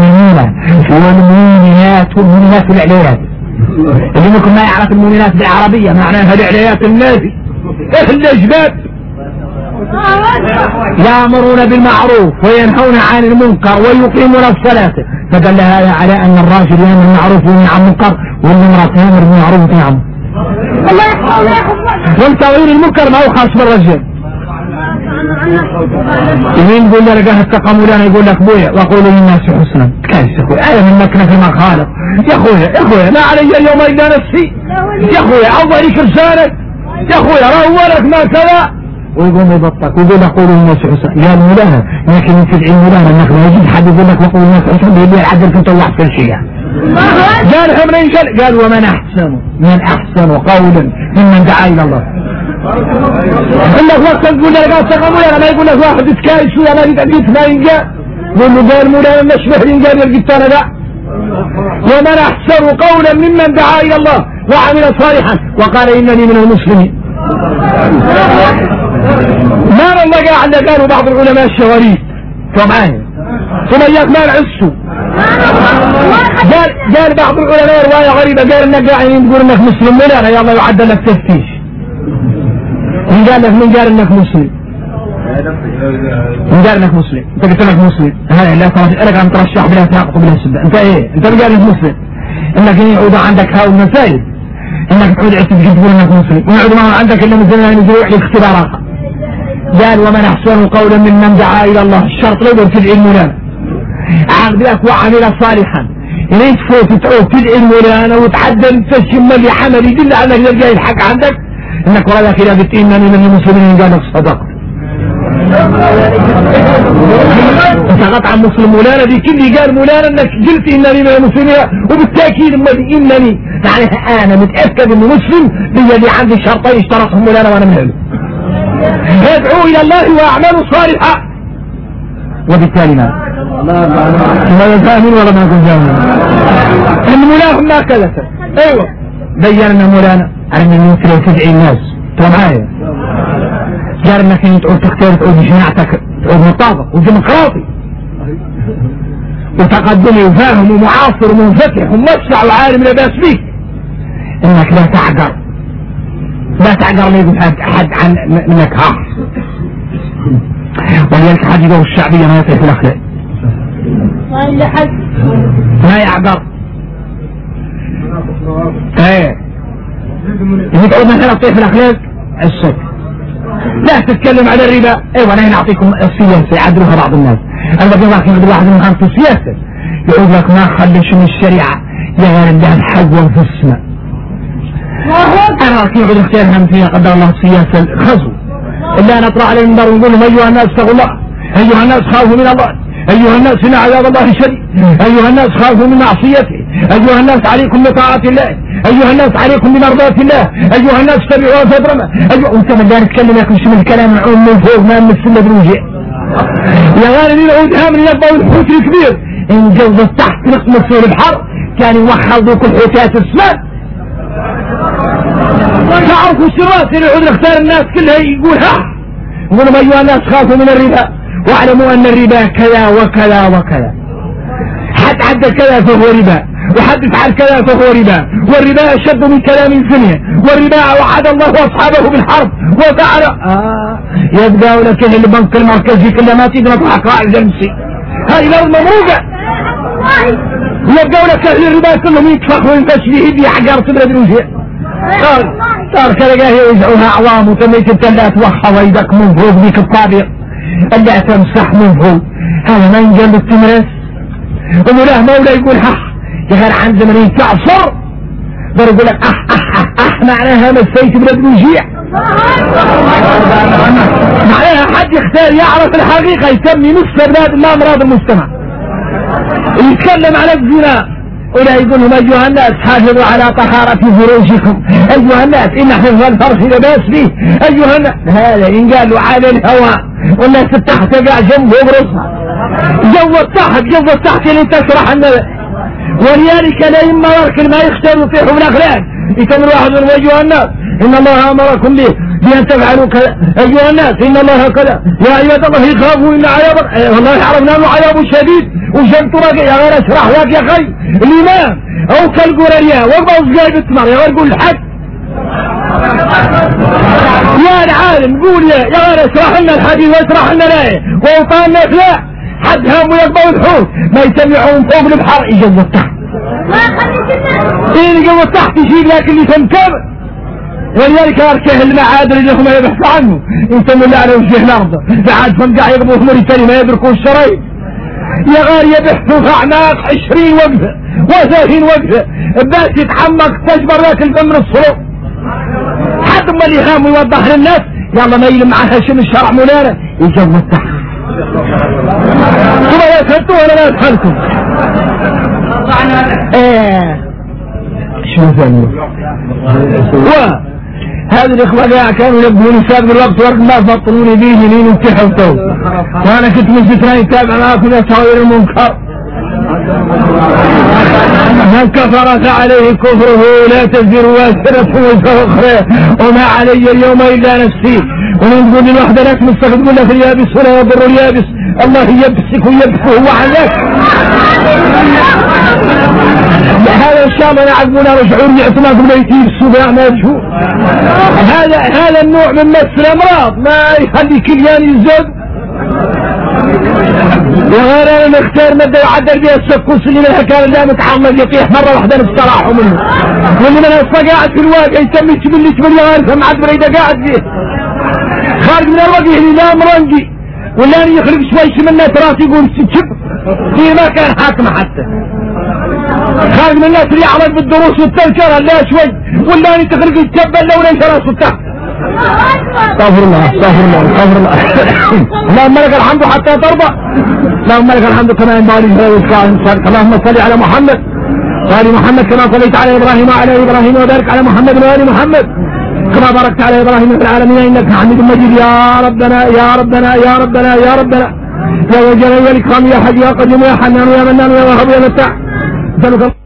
والمؤمنات والمؤمنات العليات اللي ممكن ما يعرف المؤمنات بالعربية معناها العليات النادي الأجباب يأمرون بالمعروف وينهون عن المنكر ويقيمون الصلاة. فدل هذا على أن الراجل يأمر بالمعروف وينهى عن المنكر والمرأة تأمر بالمعروف وتنهى عن المنكر. والتغيير المنكر ما هو خاص بالرجال. مين يقول لك اتقى مولانا يقول لك بويا وقولوا للناس حسنا كيف يا اخويا ايه من مكنه في مخالف يا اخويا ما علي اليوم الا نفسي يا اخويا عوض رسالك يا اخويا روّلك ما كذا ويقوم يبطك ويقول لك قولوا للناس حسنا. قال مولانا لكن انت تدعي مولانا انك ما يجي حد يقول لك وقولوا للناس حسنا بيقول لي العدل كنت واحد في الشيء. قال هم قال ومن احسن قولا ممن دعا الى الله. يقول لك وقت تقول لك اتقى مولانا ما يقول لك واحد يتكايس ولا ما يتأكيد ما ينقى يقول له قال مولانا نشبه ينقى يلقيتنا لا. ومن احسن قولا ممن دعا الى الله وعمل صالحا وقال انني من المسلمين. ما الله قاعد قالوا بعض العلماء الشواريد معايا ثم اياك ما نعسوا قال بعض العلماء رواية غريبة قال انك قاعد تقول انك مسلم مولانا يلا يعدل لك تفتيش. من قال انك مسلم من قال انك مسلم انت قلت انك مسلم هاي لا انا عم ترشح بلا تناقض بلا سبة انت ايه انت قال انك مسلم انك يعود عندك هاو المسائل انك تعود تقول انك مسلم ويعود ما عندك الا مثلا يجروا عليك اختبارات. قال ومن احسن قولا ممن دعا الى الله الشرط الاول تدعي المولانا عقد لك وعمل صالحا ليش فوت تعود تدعي المولانا وتحدى تشم اللي عمل يدل على انك جاي الحق عندك انك ولا كده قلت انني من المسلمين قالك صدقت انت قطع مسلم مولانا دي كل قال مولانا انك قلت انني من المسلمين وبالتاكيد انني يعني انا متاكد انه مسلم هي اللي عندي شرطين اشترطهم مولانا وانا من يدعو الى الله واعملوا صالحا وبالتالي ما يزامن ولا ما يكون زامن ان مولاهم ما كذا. ايوه بينا مولانا على ان يمكن تدعي الناس معايا قال انك تعود تختار تعود جماعتك تعود مطابق وديمقراطي وتقدمي وفاهم ومعاصر ومنفتح وموسع وعالم لا باس فيك انك لا تعقر لي يقول احد عن منك ها ولذلك حد يقول الشعبية ما يطيح الاخلاق ما يعقر ايه اللي تقول مثلا تطيح الاخلاق الصدق لا تتكلم على الربا. ايوه انا نعطيكم السياسة يعدلوها بعض الناس انا بدي واحد واحد من خمسة السياسة يقول لك ما خليش من الشريعة يا غير انها تحول في السماء. انا اكيد يقعد اختيارها فيها قدر الله السياسة الخزو اللي انا اطلع على المنبر ونقول لهم ايها الناس اتقوا الله ايها الناس خافوا من الله ايها الناس ان عذاب الله شديد ايها الناس خافوا من معصيته ايها الناس عليكم بطاعة الله ايها الناس عليكم بمرضاة الله ايها الناس اتبعوا فدرما ايها وانت من دار تتكلم يا اخي من الكلام العام من فوق ما من السنة بالوجه يا غالي العود من يبقى الحوت الكبير ان جوزت تحت رقم السور البحر كان يوخضوا كل حوتات السماء تعرفوا الشراس اللي يعود اختار الناس كلها يقولها يقولوا ايها الناس خافوا من الربا واعلموا ان الربا كذا وكذا وكذا حد عدى كذا فهو ربا وحد فعل كذا فهو ربا والربا اشد من كلام الزنية والربا وعد الله اصحابه بالحرب وفعل يبقى لك البنك المركزي كل ما تيجي نطلع قاع الجنسي هذه لو ممروقة يبقى لك اهل الربا كلهم يتفخروا ينتشبه يدي حجار تبرد الوجه صار كذا يوزعوها اعوام وتميت التلات وخا ويدك من فوق ذيك الطابق قال لي تمسح من فوق هذا ما ينجل التمرس ومولاه مولا يقول يا غير عن زمن تعصر بل يقول لك معناها مسيت بلاد وجيع معناها حد يختار يعرف الحقيقة يسمي نصف بلاد الله امراض المجتمع يتكلم على الزنا ولا يقول لهم ايها الناس حافظوا على طهارة فروجكم ايها الناس ان حفظ الفرش لباس فيه ايها الناس هذا ان قالوا على الهواء والناس تحت قاع جنبه برصها جو التحت اللي تشرح النبي ولذلك لا إما ورك ما يختار يطيحوا بالاخلاق يتمر واحد من ايها الناس ان الله امركم به بان تفعلوا كذا ايها الناس ان الله كذا يا عباد الله يخافوا ان عذاب والله عرفنا انه عذاب شديد وجنت راجع يا غير اشرح لك يا اخي الامام او كالقراريا وقبض جايب التمر يا غير قول الحق يا العالم قول يا غير اشرح لنا الحديث واشرح لنا الايه واوطاننا اخلاق حد هم يقبضوا الحوت ما يسمعون فوق البحر يجوا تحت يجوا تحت يشيل لكن اللي تنكر ولذلك اركه المعادن اللي هم يبحثوا عنه يسموا الله على وجه الارض بعد فنقع يقبضوا في مريتاني ما يدركوا الشرايط يا غير يبحثوا في اعناق 20 وقفه و30 وقفه بس يتحمق تجبر لك الفم من الصلوب حد ما اللي يخام ويوضح للناس يلا ما يلم معها شم الشرع مولانا يجوا تحت ثم لا تهدوا ولا لا تحلكم شو ثاني هذه الاخوة كانوا يبدون يساب بالوقت ورق ما فطروني به يمين وتحوتوا وانا كنت من فترة يتابع معاكم يساوي المنكر من كفر فعليه كفره لا تزر وازرة وزر اخرى وما علي اليوم الا نفسي ومن تقول الوحدة لا تمسك تقول لك اليابس ولا يضر اليابس الله يبسك ويبسك وهو عنك هذا ان شاء الله يعذبنا رجعون يعطونا في البيت السباع ما يشوف هذا النوع من مس الامراض ما يخلي كليان يزود وغير انا نختار مادة يعدل بها السكوس اللي منها كان لا متحمل يطيح مرة واحدة نستراحوا منه واللي منها قاعد في الواقع يسمي تبلي تبلي غير فمعد بريدة قاعد فيه خارج من الوجه اللي لا مرنجي ولا يخرج شوي منه تراس يقول ستشب في ما كان حاكم حتى خارج من الناس اللي يعرض بالدروس والتذكرة لا شوي ولا تخرج يتكبل لو ليس راسه تحت استغفر الله استغفر الله استغفر الله اللهم لك الحمد حتى ترضى اللهم لك الحمد كما ينبغي لك اللهم صل على محمد وآل محمد كما صليت على ابراهيم وعلى ابراهيم وبارك على محمد وآل محمد كما باركت على ابراهيم في العالمين انك حميد مجيد يا ربنا يا ربنا يا ربنا يا ربنا يا وجل يا اكرم يا حي يا قديم يا حنان يا منان يا وهاب يا متاع